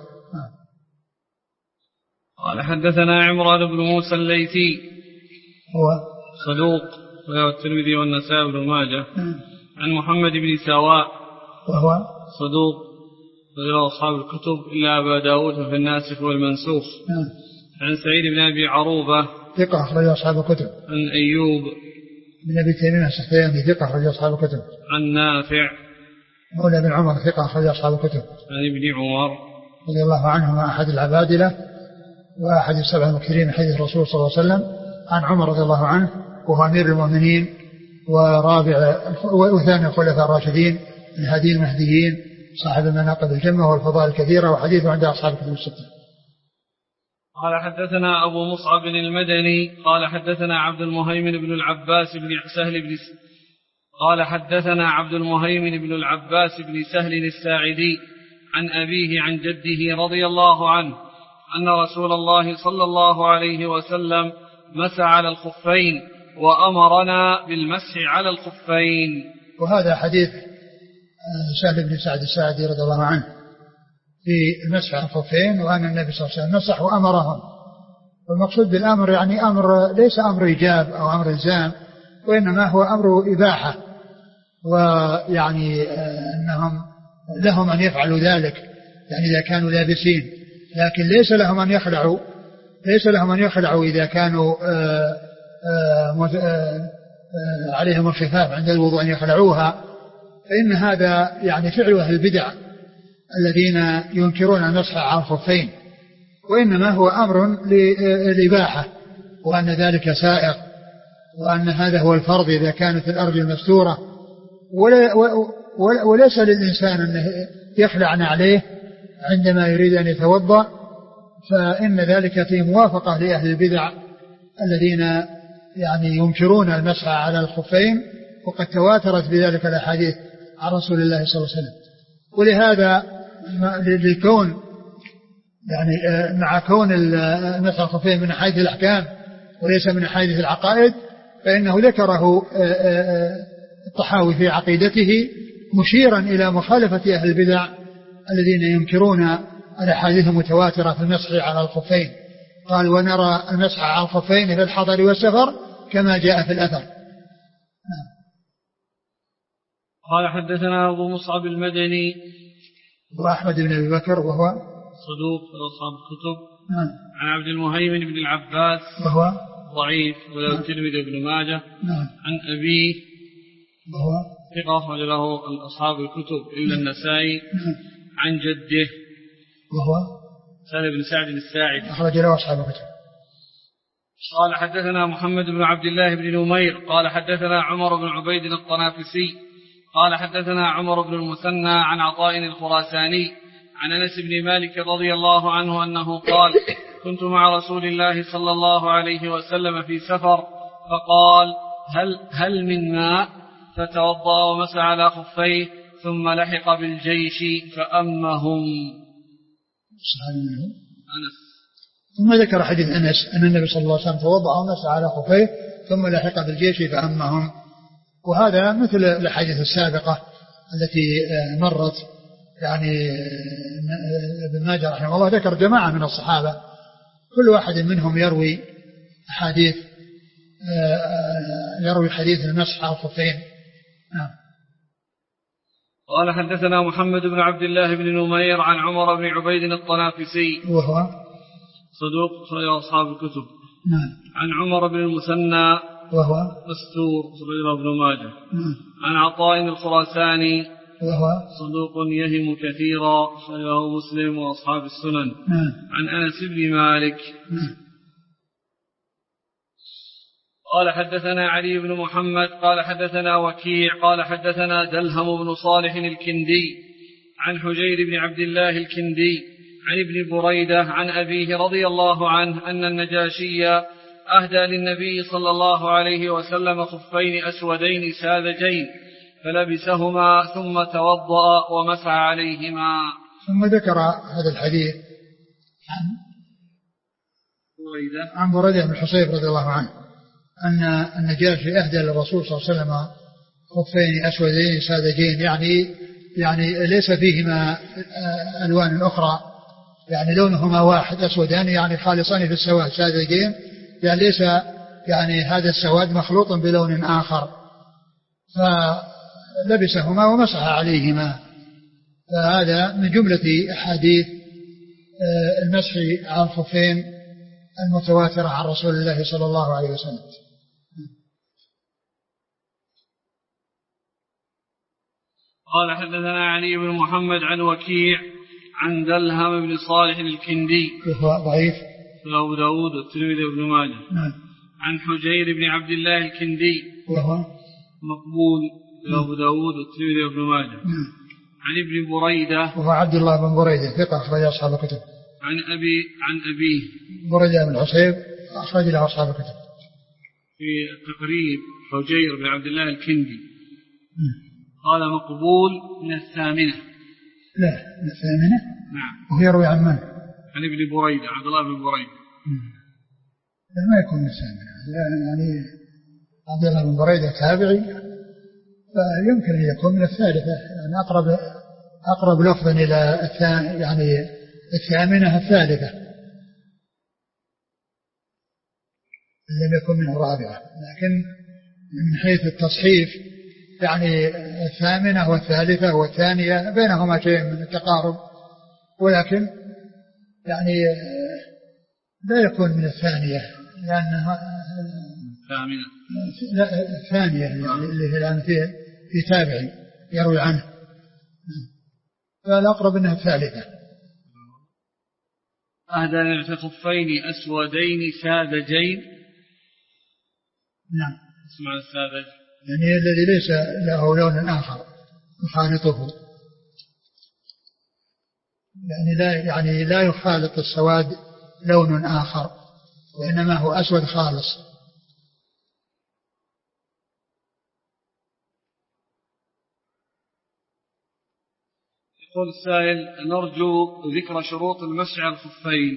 قال حدثنا عمران بن موسى الليثي هو صدوق رواه الترمذي والنسائي بن ماجه عن محمد بن سواء وهو صدوق رواه أصحاب الكتب إلا أبا داود في الناسخ والمنسوخ عن سعيد بن أبي عروبة ثقة أخرج أصحاب الكتب عن أيوب بن أبي تيمية السختياني ثقة أخرج أصحاب الكتب عن نافع مولى بن عمر ثقة أخرج أصحاب الكتب عن ابن عمر رضي الله عنهما أحد العبادلة وأحد السبع المكثرين من حديث الرسول صلى الله عليه وسلم عن عمر رضي الله عنه وهو أمير المؤمنين ورابع وثاني الخلفاء الراشدين الهادي المهديين صاحب المناقب الجمة والفضائل الكثيرة وحديثه عند أصحاب الكتب الستة. قال حدثنا أبو مصعب المدني قال حدثنا عبد المهيمن بن العباس بن سهل بن قال حدثنا عبد المهيمن بن العباس بن سهل الساعدي عن أبيه عن جده رضي الله عنه أن رسول الله صلى الله عليه وسلم مسح على الخفين وأمرنا بالمسح على الخفين. وهذا حديث سهل بن سعد الساعدي رضي الله عنه في المسح على الخفين وأن النبي صلى الله عليه وسلم مسح وأمرهم، والمقصود بالأمر يعني أمر ليس أمر إيجاب أو أمر إلزام وإنما هو أمر إباحة، ويعني أنهم لهم أن يفعلوا ذلك يعني إذا كانوا لابسين، لكن ليس لهم أن يخلعوا ليس لهم أن يخلعوا إذا كانوا آآ آآ عليهم الخفاف عند الوضوء أن يخلعوها، فإن هذا يعني فعل أهل البدع الذين ينكرون المسح على الخفين، وإنما هو أمر للإباحة وأن ذلك سائغ وأن هذا هو الفرض إذا كانت الأرض المستورة، وليس للإنسان أن يخلع عليه عندما يريد أن يتوضأ، فإن ذلك في موافقة لأهل البدع الذين يعني ينكرون المسح على الخفين، وقد تواترت بذلك الأحاديث عن رسول الله صلى الله عليه وسلم. ولهذا للكون يعني مع كون المسح على الخفين من حيث الأحكام وليس من حيث العقائد، فإنه ذكره الطحاوي في عقيدته مشيرا إلى مخالفة أهل البدع الذين ينكرون الأحاديث المتواترة في المسح على الخفين. قال ونرى المسح على الخفين في الحضر والسفر كما جاء في الأثر. قال حدثنا أبو مصعب المدني وأحمد بن أبي بكر وهو صدوق أصحاب الكتب. نعم. عن عبد المهيمن بن العباس وهو ضعيف وله الترمذي بن ماجه. نعم. عن أبيه وهو ثقة أخرج له أصحاب الكتب إلا النسائي. نعم. عن جده وهو سهل بن سعد الساعدي أخرج له أصحاب الكتب. قال حدثنا محمد بن عبد الله بن نمير قال حدثنا عمر بن عبيد الطنافسي قال حدثنا عمر بن المثنى عن عطاء الخراساني عن أنس بن مالك رضي الله عنه أنه قال كنت مع رسول الله صلى الله عليه وسلم في سفر فقال هل, هل من ماء فتوضأ ومسح على خفيه ثم لحق بالجيش فأمهم. أنس. ثم ذكر حديث أنس أن النبي صلى الله عليه وسلم توضأ ومسح على خفيه ثم لحق بالجيش فأمهم، وهذا مثل الأحاديث السابقة التي مرت. يعني ابن ماجه رحمه الله ذكر جماعة من الصحابة كل واحد منهم يروي حديث يروي حديث المسح على الخفين. نعم. قال حدثنا محمد بن عبد الله بن نمير عن عمر بن عبيد الطنافسي وهو صدوق صحيح أصحاب الكتب. نعم. عن عمر بن المثنى وهو مستور صحيح ابن ماجه. نعم. عن عطاء الخراساني وهو صدوق يهم كثيرا صحيح مسلم وأصحاب السنن. نعم. عن أنس بن مالك. نعم. قال حدثنا علي بن محمد قال حدثنا وكيع قال حدثنا دلهم بن صالح الكندي عن حجير بن عبد الله الكندي عن ابن بريدة عن أبيه رضي الله عنه أن النجاشي أهدى للنبي صلى الله عليه وسلم خفين أسودين ساذجين فلبسهما ثم توضأ ومسح عليهما. ثم ذكر هذا الحديث عن بريدة عن بريدة بن الحصيب رضي الله عنه أن النجاشي أهدى للرسول صلى الله عليه وسلم خفين أسودين ساذجين، يعني يعني ليس فيهما ألوان أخرى، يعني لونهما واحد أسودان يعني خالصان في السواد، ساذجين يعني ليس يعني هذا السواد مخلوط بلون آخر، فلبسهما ومسح عليهما. فهذا من جملة أحاديث المسح على الخفين المتواترة عن رسول الله صلى الله عليه وسلم. قال حدثنا علي بن محمد عن وكيع عن دلهم بن صالح الكندي وهو ضعيف أبو داود والترمذي وابن ماجه. نعم. عن حجير بن عبد الله الكندي وهو مقبول أبو داود والترمذي وابن ماجه. نعم. عن ابن بريدة وهو عبد الله بن بريدة ثقة أخرج أصحاب الكتب. عن أبي عن أبيه بريدة بن الحصيب أخرج له أصحاب الكتب. في تقريب حجير بن عبد الله الكندي نعم. قال مقبول من الثامنة. لا من الثامنة. نعم. وهو يروي عن من؟ عن ابن بريدة عبد الله بن بريدة. لا ما يكون من الثامنة، يعني عبد الله بن بريدة تابعي، فيمكن أن يكون من الثالثة، يعني أقرب أقرب لفظا إلى الثاني يعني الثامنة الثالثة، لم يكن من الرابعة، لكن من حيث التصحيف يعني الثامنة والثالثة والثانية بينهما شيء من التقارب، ولكن يعني لا يكون من الثانية لأنها الثامنة لا الثانية اللي هي الآن في في تابعي يروي عنه، فالأقرب أنها الثالثة. أهدى في خفين أسودين ساذجين. نعم. اسمع الساذج يعني الذي ليس له لون آخر يخالطه، يعني لا يعني لا يخالط السواد لون آخر، وإنما هو أسود خالص. يقول السائل نرجو ذكر شروط المسح على الخفين.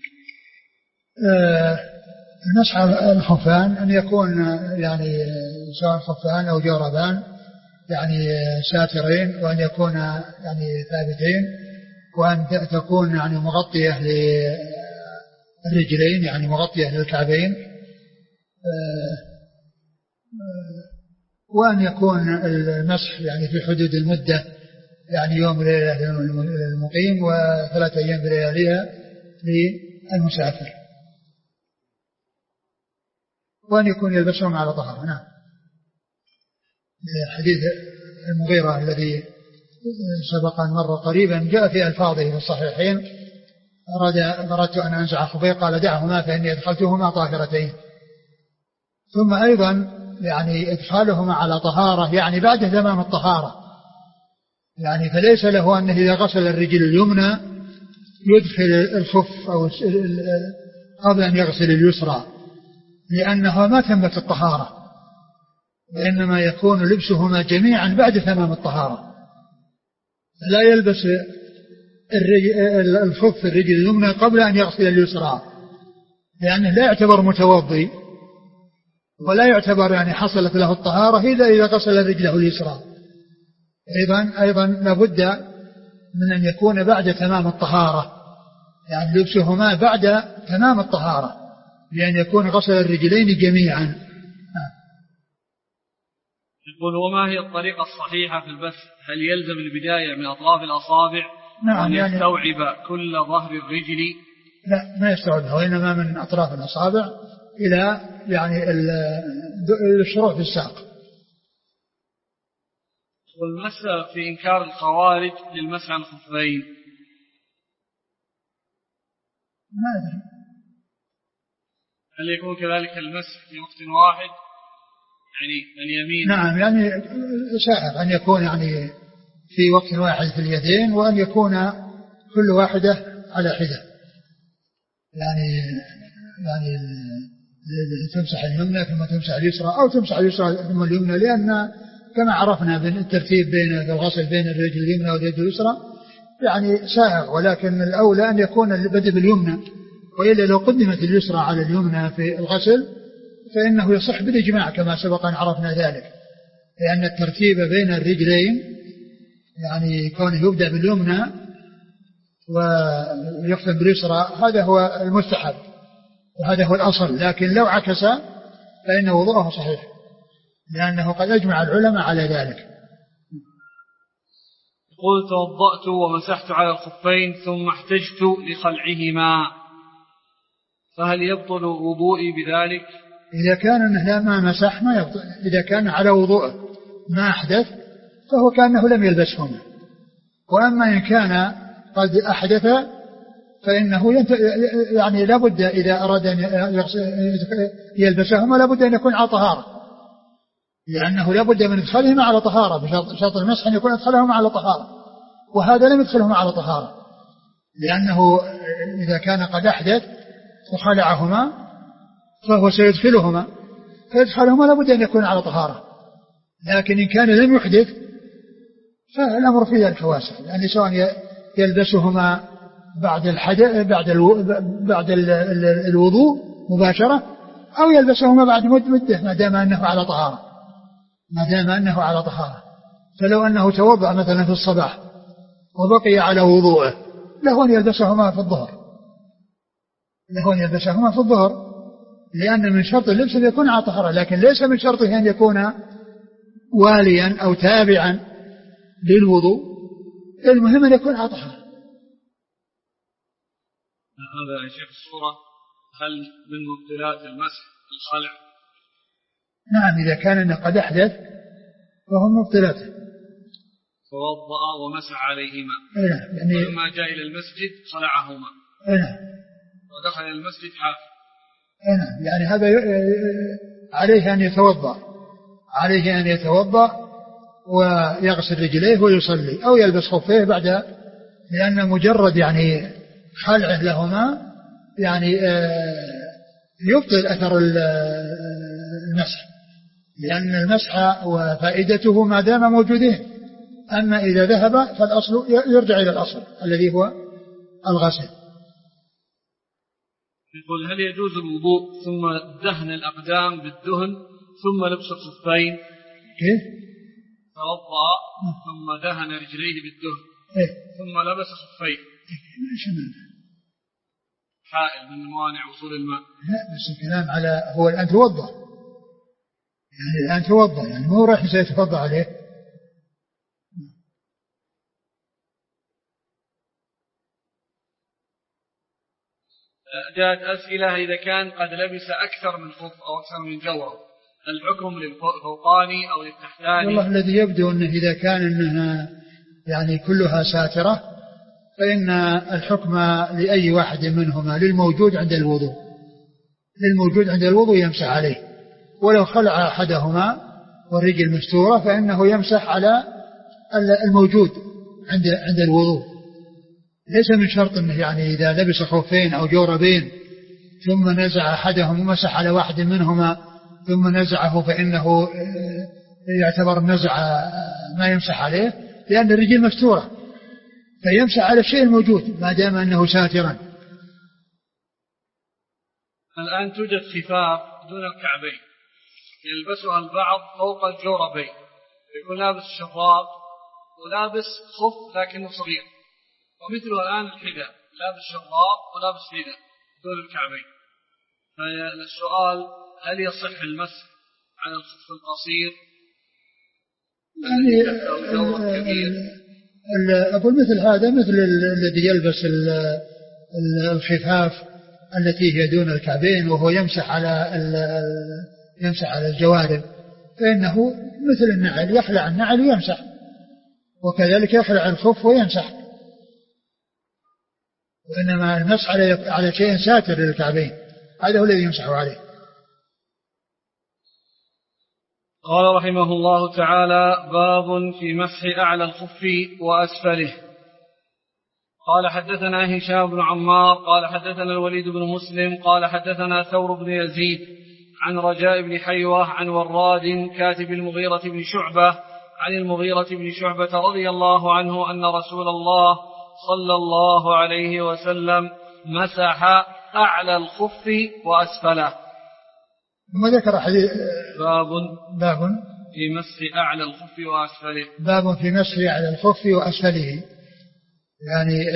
آه المسح على الخفان أن يكون يعني سواء خفان أو جوربان يعني ساترين، وأن يكون يعني ثابتين، وأن تكون يعني مغطية للرجلين يعني مغطية للكعبين، آه آه وأن يكون المسح يعني في حدود المدة يعني يوم وليلة للمقيم وثلاثة أيام بلياليها للمسافر، وأن يكون يلبسهم على طهارة. نعم. حديث المغيرة الذي سبق أن مر قريبا جاء في ألفاظه في الصحيحين: أراد أردت أن أنزع خفيه قال دعهما فإني أدخلتهما طاهرتين. ثم أيضا يعني إدخالهما على طهارة يعني بعد تمام الطهارة، يعني فليس له أنه إذا غسل الرجل اليمنى يدخل الخف أو قبل أن يغسل اليسرى، لأنها ما تمت الطهارة، وإنما يكون لبسهما جميعا بعد تمام الطهارة. لا يلبس الخف الرجل اليمنى قبل أن يغسل اليسرى، لأنه لا يعتبر متوضي ولا يعتبر يعني حصلت له الطهارة إلا إذا غسل رجله اليسرى. أيضا أيضا لابد من أن يكون بعد تمام الطهارة، يعني لبسهما بعد تمام الطهارة، لأن يكون غسل الرجلين جميعا. يقول: وما هي الطريقة الصحيحة في البث؟ هل يلزم البداية من أطراف الأصابع؟ نعم. أن يعني يستوعب كل ظهر الرجل؟ لا، ما يستوعبها، وإنما من أطراف الأصابع إلى يعني الشروع في الساق. والمسح في إنكار الخوارج للمسح عن الخفين، ما أدري هل يكون كذلك المسح في وقت واحد يعني اليمين؟ نعم، يعني سائر أن يكون يعني في وقت واحد في اليدين، وأن يكون كل واحدة على حدة، يعني يعني تمسح اليمنى ثم تمسح اليسرى أو تمسح اليسرى ثم اليمنى، لأن كما عرفنا بالترتيب بين الغسل بين الرجل اليمنى واليد اليسرى يعني سائر، ولكن الأولى أن يكون البدء باليمنى، وإلا لو قدمت اليسرى على اليمنى في الغسل فإنه يصح بالإجماع كما سبق أن عرفنا ذلك، لأن الترتيب بين الرجلين يعني كونه يبدأ باليمنى ويختم باليسرى هذا هو المستحب وهذا هو الأصل، لكن لو عكس فإن وضوءه صحيح، لأنه قد أجمع العلماء على ذلك. يقول: توضأت ومسحت على الخفين ثم احتجت لخلعهما، فهل يبطل وضوئي بذلك؟ إذا كان أنه ما مسح ما يبطل، إذا كان على وضوءه ما أحدث فهو كأنه لم يلبسهما، وأما إن كان قد أحدث فإنه يعني لابد إذا أراد أن يلبسهما لابد أن يكون على طهارة، لأنه لابد من إدخالهما على طهارة، بشرط المسح أن يكون إدخالهما على طهارة، وهذا لم يدخلهما على طهارة، لأنه إذا كان قد أحدث وخلعهما فهو سيدخلهما، فيدخلهما لابد أن يكون على طهارة، لكن إن كان لم يحدث فالأمر فيه الكواسع، لأن سواء يلبسهما بعد الحدث بعد الو... بعد ال... ال... الوضوء مباشرة أو يلبسهما بعد مدة ما دام أنه على طهارة ما دام أنه على طهارة. فلو أنه توضأ مثلا في الصباح وبقي على وضوءه له أن يلبسهما في الظهر له أن يلبسهما في الظهر لأن من شرط اللبس أن يكون على طهارة، لكن ليس من شرطه أن يكون واليا أو تابعا للوضوء، المهم أن يكون على طهارة. هذا يا شيخ الصورة هل من مبطلات المسح الخلع؟ نعم، إذا كان أنه قد أحدث فهو مبطلاته. توضأ ومسح عليهما نعم، يعني ولما جاء إلى المسجد خلعهما نعم ودخل المسجد حافظ. نعم، يعني هذا عليه أن يتوضأ عليه أن يتوضأ ويغسل رجليه ويصلي أو يلبس خفيه بعد، لأن مجرد يعني خلعه لهما يعني يبطل أثر المسح، لأن المسح وفائدته ما دام موجودين، أما إذا ذهب فالأصل يرجع إلى الأصل الذي هو الغسل. يقول: هل يجوز الوضوء ثم دهن الأقدام بالدهن ثم لبس الخفين؟ كيف؟ توضأ ثم دهن رجليه بالدهن إيه؟ ثم لبس خفين، حائل من موانع وصول الماء. لا، بس الكلام على هو الآن توضأ، يعني الآن توضأ، يعني مو راح سيتوضأ عليه. جاءت أسئلة إذا كان قد لبس أكثر من خف أو أكثر من جورب، الحكم للفوقاني أو للتحتاني؟ والله الذي يبدو أنه إذا كان أنها يعني كلها ساترة فإن الحكم لأي واحد منهما للموجود عند الوضوء، للموجود عند الوضوء يمسح عليه، ولو خلع أحدهما والرجل مستورة فإنه يمسح على الموجود عند عند الوضوء. ليس من شرط أنه يعني إذا لبس خفين أو جوربين ثم نزع أحدهم ومسح على واحد منهما ثم نزعه فإنه يعتبر نزع ما يمسح عليه، لأن الرجل مستورة فيمسح على الشيء الموجود ما دام أنه ساترا. الآن توجد خفاف دون الكعبين يلبسها البعض فوق الجوربين، يكون لابس شراب ولابس خف لكنه صغير، ومثله الآن الحذاء لابس شراب ولابس حذاء دون الكعبين. فالسؤال هل يصح المسح على الخف القصير يعني أقول مثل هذا مثل الذي يلبس الخفاف التي هي دون الكعبين وهو يمسح على يمسح على الجوارب، فإنه مثل النعل يخلع النعل ويمسح، وكذلك يخلع الخف ويمسح، وإنما المسح على على شيء ساتر للكعبين هذا هو الذي يمسح عليه. قال رحمه الله تعالى: باب في مسح أعلى الخف وأسفله. قال حدثنا هشام بن عمار قال حدثنا الوليد بن مسلم قال حدثنا ثور بن يزيد عن رجاء بن حيوة عن وراد كاتب المغيرة بن شعبة عن المغيرة بن شعبة رضي الله عنه أن رسول الله صلى الله عليه وسلم مسح أعلى الخف وأسفله. ثم ذكر حديث باب باب في مسح أعلى الخف وأسفله. باب في مسح أعلى الخف وأسفله، يعني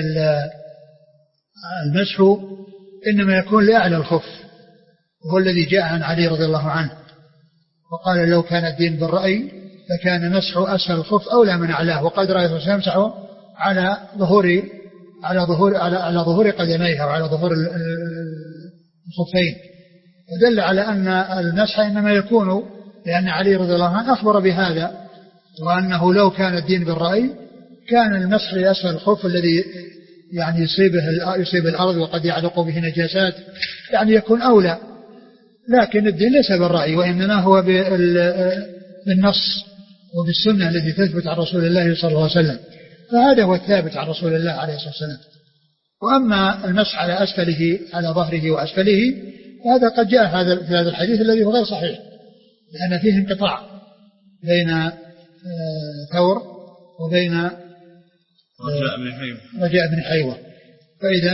المسح إنما يكون لأعلى الخف، وهو الذي جاء عن علي رضي الله عنه وقال: لو كان الدين بالرأي فكان مسح أسفل الخف أولى من أعلاه، وقد رأيت الرسول يمسح على ظهور على ظهور على على ظهور قدميه وعلى ظهور الخفين، ودل على أن المسح إنما يكون لأن علي رضي الله عنه أخبر بهذا، وأنه لو كان الدين بالرأي كان المسح لأسفل الخف الذي يعني يصيبه يصيب الأرض وقد يعلق به نجاسات يعني يكون أولى، لكن الدين ليس بالرأي وإنما هو بالنص وبالسنة التي تثبت عن رسول الله صلى الله عليه وسلم، فهذا هو الثابت عن رسول الله عليه الصلاة والسلام. وأما المسح على أسفله على ظهره وأسفله فهذا قد جاء هذا في هذا الحديث الذي هو غير صحيح، لأن فيه انقطاع بين ثور وبين رجاء بن حيوة رجاء بن حيوة، فإذا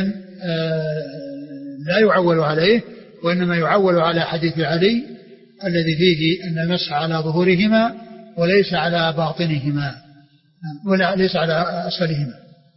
لا يعول عليه، وإنما يعول على حديث علي الذي فيه أن المسح على ظهورهما وليس على باطنهما ولا ليس على أسفلهما.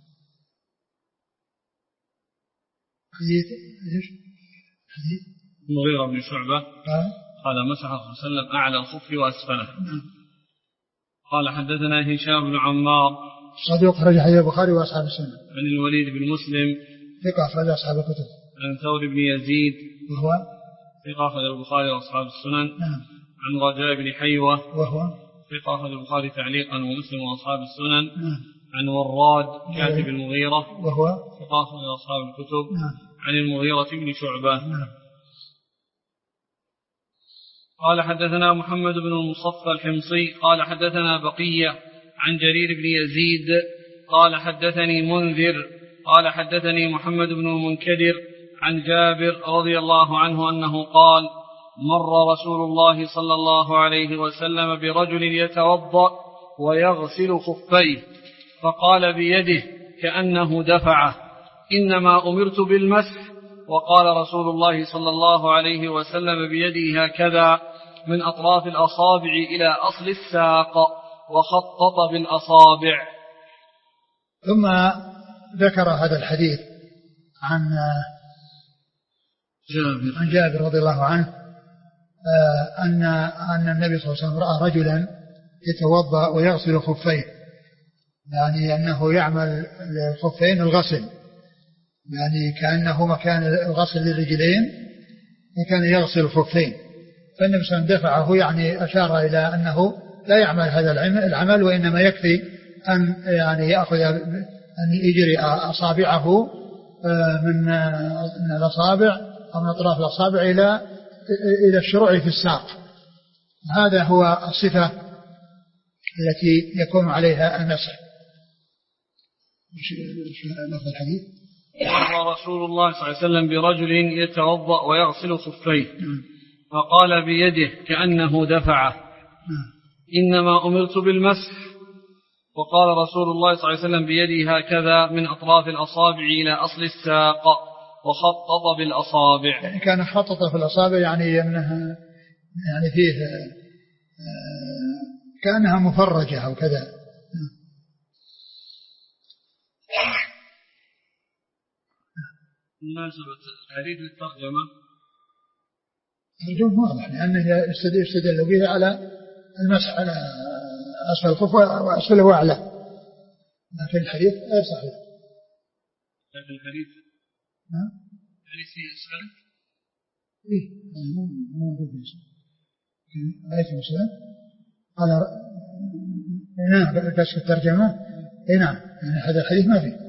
حديث حديث المغيرة بن شعبة قال مسح صلى الله عليه وسلم أعلى الخف وأسفله. قال حدثنا هشام بن عمار صدوق خرج حديث البخاري وأصحاب السنة. عن الوليد بن مسلم ثقة أخرج أصحاب الكتب. عن ثور بن يزيد وهو ثقة أخرج البخاري وأصحاب السنن. نعم. عن رجاء بن حيوة وهو ثقة أخرج البخاري تعليقا ومسلم وأصحاب السنن. نعم. عن وراد كاتب المغيرة وهو ثقة أخرج أصحاب الكتب. نعم. عن المغيرة بن شعبة. نعم. قال حدثنا محمد بن المصفى الحمصي قال حدثنا بقية عن جرير بن يزيد قال حدثني منذر قال حدثني محمد بن المنكدر عن جابر رضي الله عنه أنه قال: مر رسول الله صلى الله عليه وسلم برجل يتوضأ ويغسل خفيه فقال بيده كأنه دفعه: إنما أمرت بالمسح. وقال رسول الله صلى الله عليه وسلم بيده هكذا من أطراف الأصابع إلى أصل الساق وخطط بالأصابع. ثم ذكر هذا الحديث عن جابر, عن جابر رضي الله عنه أن أن النبي صلى الله عليه وسلم رأى رجلا يتوضأ ويغسل خفيه، يعني أنه يعمل الخفين الغسل، يعني كأنه مكان الغسل للرجلين وكان يغسل الخفين، فالنبي صلى الله عليه وسلم دفعه، يعني أشار إلى أنه لا يعمل هذا العمل، وإنما يكفي أن يعني يأخذ أن يجري أصابعه من الأصابع أو من أطراف الأصابع إلى إلى الشروع في الساق. هذا هو الصفة التي يكون عليها المسح. لفظ الحديث: أمر رسول الله صلى الله عليه وسلم برجل يتوضأ ويغسل خفيه فقال بيده كأنه دفعه: إنما أمرت بالمسح. وقال رسول الله صلى الله عليه وسلم بيده هكذا من أطراف الأصابع إلى أصل الساق وخطط بالأصابع. يعني كان خطط في الأصابع، يعني أنها يعني فيه كأنها مفرجة أو كذا. مناسبة الحديث للترجمة الجمهور واضح لأنه يستدل به على المسح على أسفل الخف وأسفله وأعلى، لكن الحديث غير صحيح. لكن الحديث ها؟ الحديث فيه أسفل؟ إيه مو مو موجود في أسفل. آية مسلم على نعم كشف الترجمة. إيه نعم، يعني هذا الحديث ما فيه.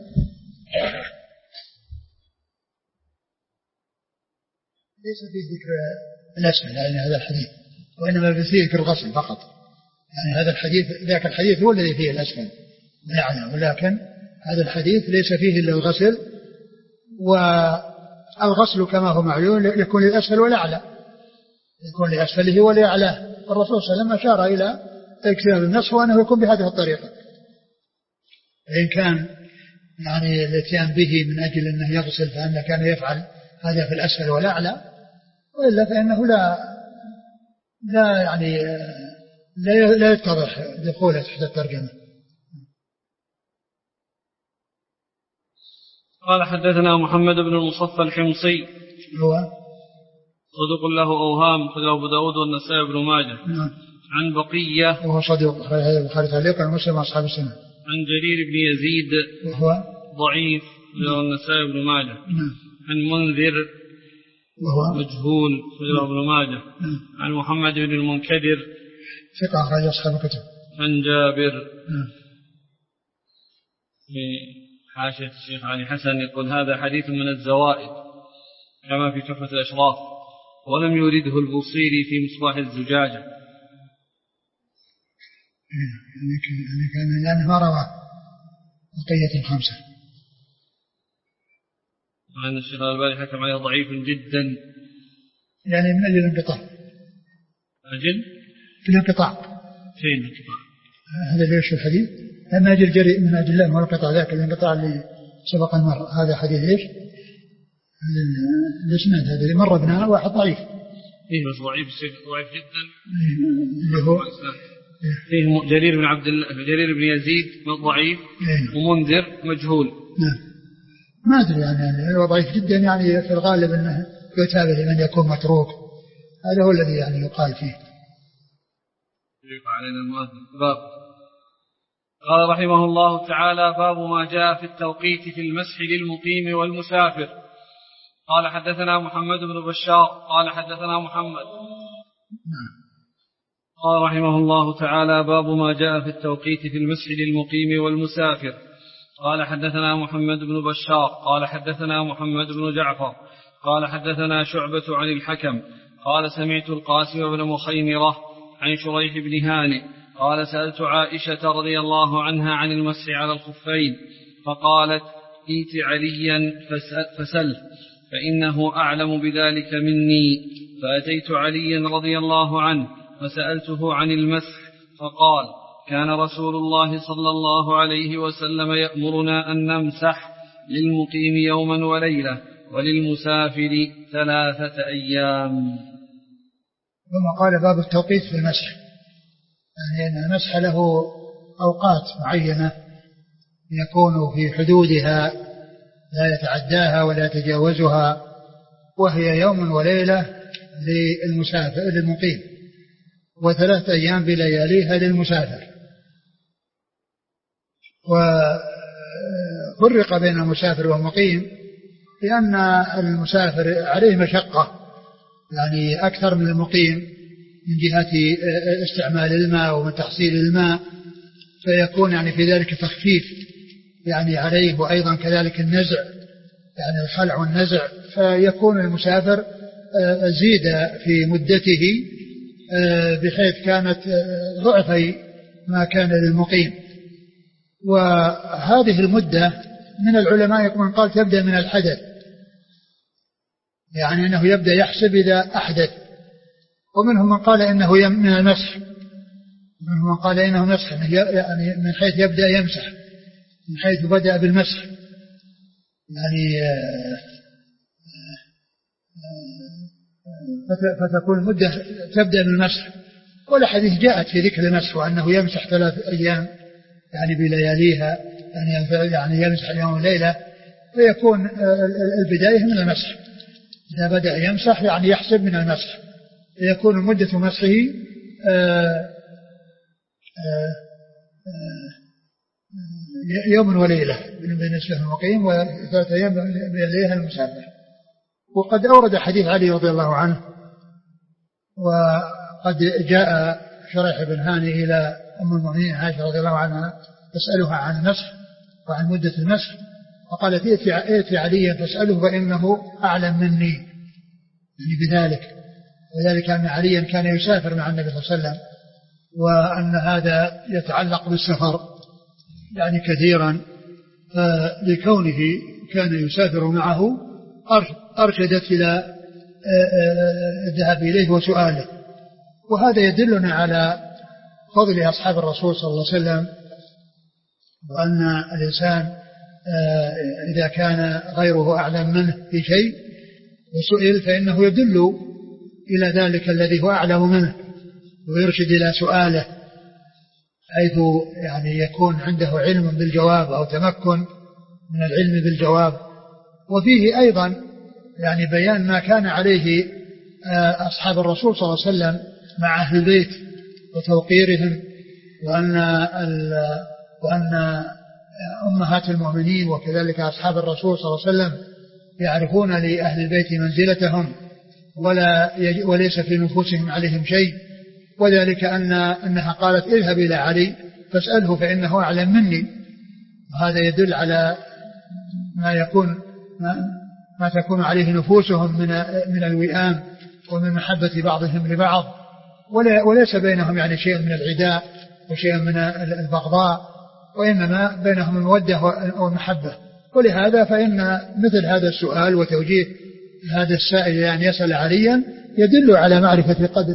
ليس فيه ذكر الأسفل يعني هذا الحديث، وإنما فيه ذكر الغسل فقط. يعني هذا الحديث ذاك الحديث هو الذي فيه الأسفل يعني، ولكن هذا الحديث ليس فيه إلا الغسل، والغسل كما هو معلوم يكون للأسفل والأعلى، يكون لأسفله ولأعلاه. الرسول صلى الله عليه وسلم أشار إلى اجتناب المسح وأنه يكون بهذه الطريقة. وإن كان يعني الاتيان به من أجل أنه يغسل فإنه كان يفعل هذا في الأسفل والأعلى، وإلا فإنه لا لا يعني لا لا يتضح دخوله تحت الترجمة. قال حدثنا محمد بن المصفى الحمصي هو صدوق له أوهام خرجه أبو داود والنسائي بن ماجه. نعم. عن بقية وهو صدوق البخاري تعليقا ومسلم أصحاب السنة. عن جرير بن يزيد وهو ضعيف خرجه النسائي بن ماجه. نعم. عن منذر وهو مجهول خرجه ابن ماجه. نعم. عن محمد بن المنكدر ثقة أخرج أصحاب الكتب. عن جابر. نعم. في حاشية الشيخ علي حسن يقول هذا حديث من الزوائد كما في تحفة الأشراف، ولم يورده البوصيري في مصباح الزجاجة. يعني كان لأنه ما روى بقية الخمسة. وأن الشيخ الألباني حكم عليه ضعيف جدا، يعني من أجل الانقطاع. أجل في الانقطاع. فين الانقطاع؟ هذا ليش الحديث؟ من أجل جريء من أجل الله والانقطاع، ذاك الانقطاع اللي سبق المر. هذا حديث ليش؟ الاسناد هذا اللي مر ابنها واحد ضعيف. إيه بس ضعيف الشيخ ضعيف جدا. اللي هو فيه جرير بن عبد الله جرير بن يزيد ضعيف. إيه. ومنذر مجهول. نعم. ما أدري يعني هو ضعيف جدا، يعني في الغالب أنه يتابع لمن يكون متروك، هذا هو الذي يعني يقال فيه. علينا المؤذن. باب. قال رحمه الله تعالى: باب ما جاء في التوقيت في المسح للمقيم والمسافر. قال حدثنا محمد بن بشار قال حدثنا محمد. قال رحمه الله تعالى: باب ما جاء في التوقيت في المسح للمقيم والمسافر. قال حدثنا محمد بن بشار قال حدثنا محمد بن جعفر قال حدثنا شعبة عن الحكم قال سمعت القاسم بن مخيمرة عن شريح بن هانئ قال سألت عائشة رضي الله عنها عن المسح على الخفين فقالت: ائت عليا فسل فإنه أعلم بذلك مني. فأتيت عليا رضي الله عنه فسألته عن المسح فقال: كان رسول الله صلى الله عليه وسلم يأمرنا أن نمسح للمقيم يوما وليلة وللمسافر ثلاثة أيام. ثم قال: باب التوقيت في المسح، يعني أن المسح له أوقات معينة يكون في حدودها لا يتعداها ولا يتجاوزها، وهي يوم وليلة للمسافر للمقيم، وثلاثة أيام بلياليها للمسافر. وفرق بين المسافر والمقيم لأن المسافر عليه مشقة يعني أكثر من المقيم من جهة استعمال الماء ومن تحصيل الماء، فيكون يعني في ذلك تخفيف يعني عليه، وأيضا كذلك النزع يعني الخلع والنزع، فيكون المسافر زيد في مدته بحيث كانت ضعفي ما كان للمقيم. وهذه المدة من العلماء من قال تبدأ من الحدث، يعني أنه يبدأ يحسب إذا أحدث، ومنهم من قال إنه من المسح، ومنهم من قال إنه مسح يعني من حيث يبدأ يمسح، من حيث بدأ بالمسح يعني فتكون المدة تبدأ بالمسح. والحديث جاءت في ذكر المسح وأنه يمسح ثلاث أيام يعني بلياليها، يعني يعني يمسح يوم وليلة، فيكون البداية من المسح. إذا بدأ يمسح يعني يحسب من المسح، فيكون مدة مسحه يوم وليلة بالنسبة للمقيم، وثلاثة أيام بلياليها المسافر. وقد أورد حديث علي رضي الله عنه، وقد جاء شريح بن هاني إلى أم المؤمنين عائشة رضي الله عنها تسألها عن المسح وعن مدة المسح، فقالت ائتي عليا فاسأله فإنه أعلم مني يعني بذلك، وذلك أن عليا كان يسافر مع النبي صلى الله عليه وسلم، وأن هذا يتعلق بالسفر يعني كثيرا، فلكونه كان يسافر معه أرشدت إلى الذهاب إليه وسؤاله. وهذا يدلنا على فضل أصحاب الرسول صلى الله عليه وسلم، وأن الإنسان إذا كان غيره أعلم منه في شيء وسئل فإنه يدل إلى ذلك الذي هو أعلم منه ويرشد إلى سؤاله، حيث يعني يكون عنده علم بالجواب أو تمكن من العلم بالجواب. وفيه أيضا يعني بيان ما كان عليه أصحاب الرسول صلى الله عليه وسلم مع أهل البيت وتوقيرهم، وأن وأن أمهات المؤمنين وكذلك أصحاب الرسول صلى الله عليه وسلم يعرفون لأهل البيت منزلتهم ولا وليس في نفوسهم عليهم شيء، وذلك أن أنها قالت اذهب إلى علي فاسأله فإنه أعلم مني. وهذا يدل على ما يكون ما, ما تكون عليه نفوسهم من من الوئام ومن محبة بعضهم لبعض، وليس بينهم يعني شيء من العداء وشيء من البغضاء، وإنما بينهم المودة والمحبة. ولهذا فإن مثل هذا السؤال وتوجيه هذا السائل يعني يسأل عليا يدل على معرفة قدر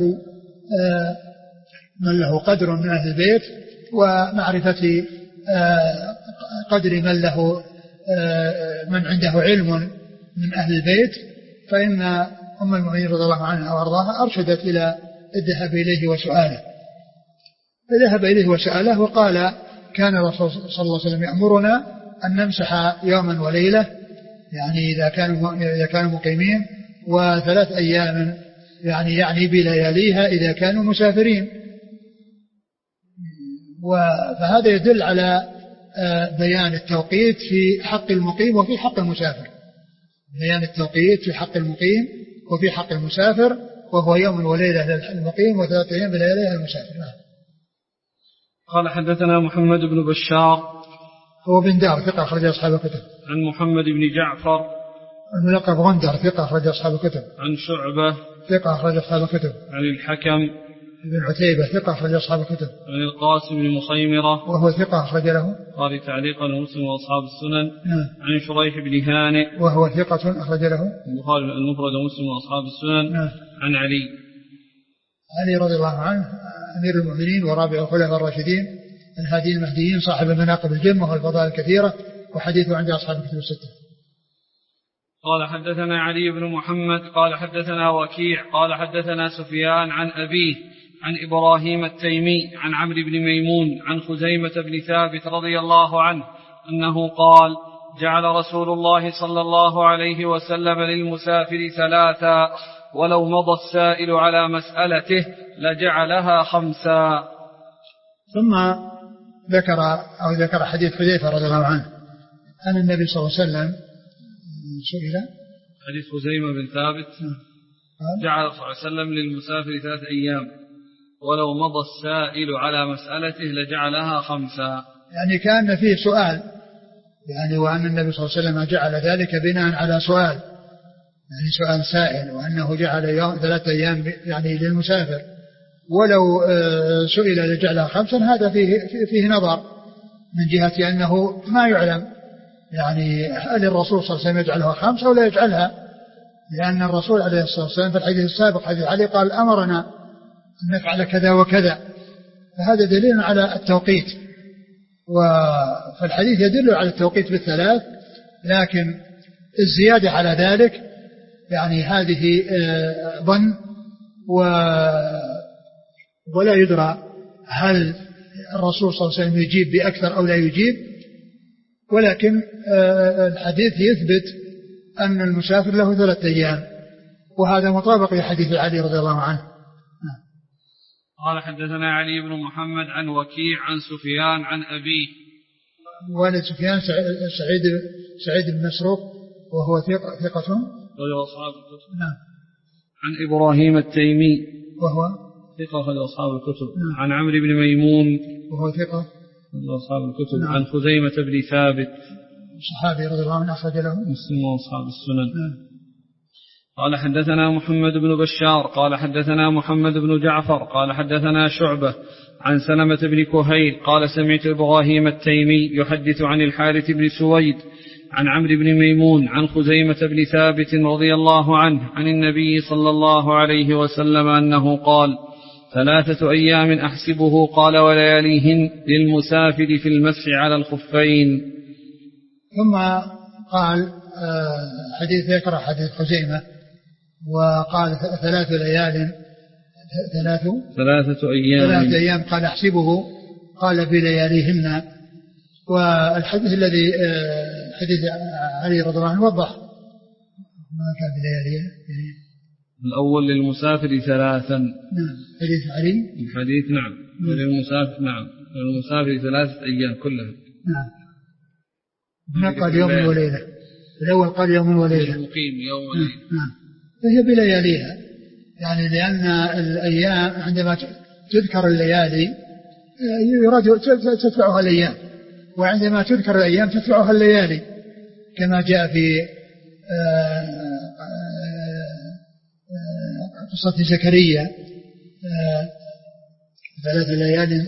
من له قدر من أهل البيت، ومعرفة قدر من له من عنده علم من أهل البيت. فإن أم المؤمنين رضي الله عنها وأرضاها أرشدت إلى الذهاب إليه وسؤاله، فذهب إليه وسأله وقال كان الرسول صلى الله عليه وسلم يأمرنا أن نمسح يوما وليلة يعني إذا كانوا إذا كانوا مقيمين، وثلاث أيام يعني يعني بلياليها إذا كانوا مسافرين. فهذا يدل على بيان التوقيت في حق المقيم وفي حق المسافر، بيان التوقيت في حق المقيم وفي حق المسافر، وهو يوم وليلة للمقيم وثلاث أيام بلياليها المسافر. قال حدثنا محمد بن بشار هو بن دار ثقة أخرج أصحاب الكتب. عن محمد بن جعفر الملقب غندر ثقة أخرج أصحاب الكتب. عن شعبة ثقة أخرج أصحاب الكتب. عن الحكم بن عتيبة ثقة أخرج أصحاب الكتب. عن القاسم بن مصيمرة وهو ثقة أخرج له قال تعليقا ومسلم وأصحاب السنن. نعم. عن شريح بن هانئ وهو ثقة أخرج له البخاري المفرد ومسلم وأصحاب السنن. نعم. عن علي علي رضي الله عنه أمير المؤمنين ورابع الخلفاء الراشدين الهاديين المهديين صاحب المناقب الجمة والفضائل الكثيرة، وحديثه عند أصحاب الكتب الستة. قال حدثنا علي بن محمد قال حدثنا وكيع قال حدثنا سفيان عن أبيه عن إبراهيم التيمي عن عمرو بن ميمون عن خزيمة بن ثابت رضي الله عنه أنه قال جعل رسول الله صلى الله عليه وسلم للمسافر ثلاثا ولو مضى السائل على مسألته لجعلها خمسا. ثم ذكر أو ذكر حديث حذيفة رضي الله عنه أن النبي صلى الله عليه وسلم سئل حديث خزيمة بن ثابت جعل صلى الله عليه وسلم للمسافر ثلاث أيام ولو مضى السائل على مسألته لجعلها خمسة. يعني كان فيه سؤال يعني وأن النبي صلى الله عليه وسلم جعل ذلك بناء على سؤال يعني سؤال سائل وأنه جعل يوم ثلاثة أيام يعني للمسافر ولو سئل لجعلها خمسا. هذا فيه, فيه نظر من جهة أنه ما يعلم يعني هل الرسول صلى الله عليه وسلم يجعلها خمسة ولا يجعلها، لأن الرسول عليه الصلاة والسلام في الحديث السابق حديث علي قال أمرنا أن نفعل كذا وكذا، فهذا دليل على التوقيت. فالحديث يدل على التوقيت بالثلاث، لكن الزيادة على ذلك يعني هذه ظن ولا يدرى هل الرسول صلى الله عليه وسلم يجيب بأكثر أو لا يجيب، ولكن الحديث يثبت أن المسافر له ثلاثة أيام، وهذا مطابق لحديث علي رضي الله عنه. قال حدثنا علي بن محمد عن وكيع عن سفيان عن أبيه. والد سفيان سعيد سعيد بن مسروق وهو ثقة ثقة رجل أصحاب الكتب. نعم. عن إبراهيم التيمي وهو ثقة رجل أصحاب الكتب. نعم. عن عمرو بن ميمون وهو ثقة رجل أصحاب الكتب. نعم. عن خزيمة بن ثابت صحابي رضي الله عنه أخرج له مسلم وأصحاب السنن. نعم. قال حدثنا محمد بن بشار قال حدثنا محمد بن جعفر قال حدثنا شعبة عن سلمة بن كهيل قال سمعت إبراهيم التيمي يحدث عن الحارث بن سويد عن عمرو بن ميمون عن خزيمة بن ثابت رضي الله عنه عن النبي صلى الله عليه وسلم أنه قال ثلاثة أيام أحسبه قال ولياليهن للمسافر في المسح على الخفين. ثم قال حديث يقرأ حديث خزيمة وقال ثلاث ليال ثلاث ثلاثة أيام ثلاثة أيام قال أحسبه قال بلياليهن. والحديث الذي حديث علي رضي الله عنه وضح ما كان بلياليه. الأول للمسافر ثلاثا. نعم. حديث علي الحديث نعم. نعم. للمسافر نعم للمسافر ثلاثة أيام كلها. نعم. هنا قال يوم وليلة. الأول قال يوم وليلة. المقيم يوم وليلة. نعم. فهي بلياليها يعني لأن الأيام عندما تذكر الليالي يراد تتبعها الأيام، وعندما تذكر الأيام تتبعها الليالي كما جاء في قصة زكريا ثلاث ليال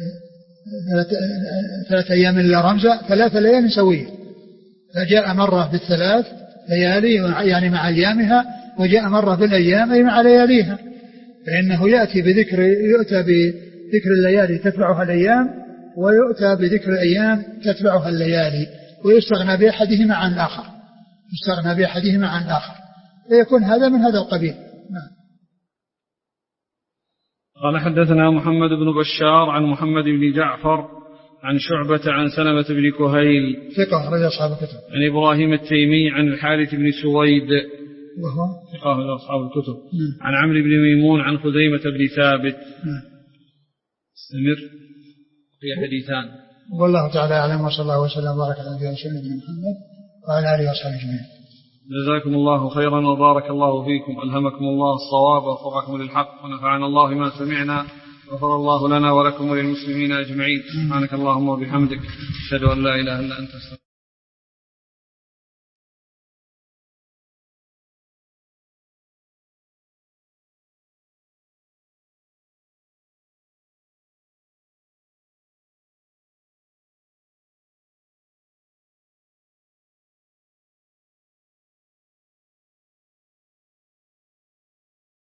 ثلاث أيام إلا رمزة ثلاث ليال سوية، فجاء مرة بالثلاث ليالي يعني مع أيامها، وجاء مرة بالأيام أي مع لياليها، فإنه يأتي بذكر يؤتى بذكر الليالي تتبعها الأيام، ويؤتى بذكر الأيام تتبعها الليالي، ويستغنى بأحدهما عن الآخر يستغنى بأحدهما عن الآخر فيكون هذا من هذا القبيل. نعم. قال حدثنا محمد بن بشار عن محمد بن جعفر عن شعبة عن سلمة بن كهيل ثقة رجل أصحاب الكتب. عن إبراهيم التيمي عن الحارث بن سويد وهو ثقة رجل أصحاب الكتب. عن عمرو بن ميمون عن خزيمة بن ثابت. استمر في حديثان. والله تعالى أعلم، وصلى الله وسلم وبارك على نبينا محمد وعلى آله وصحبه أجمعين. جزاكم الله خيرا وبارك الله فيكم، ألهمكم الله الصواب ووفقكم للحق، ونفعنا الله ما سمعنا، غفر الله لنا ولكم وللمسلمين أجمعين. سبحانك اللهم وبحمدك، أشهد أن لا إله إلا أنت.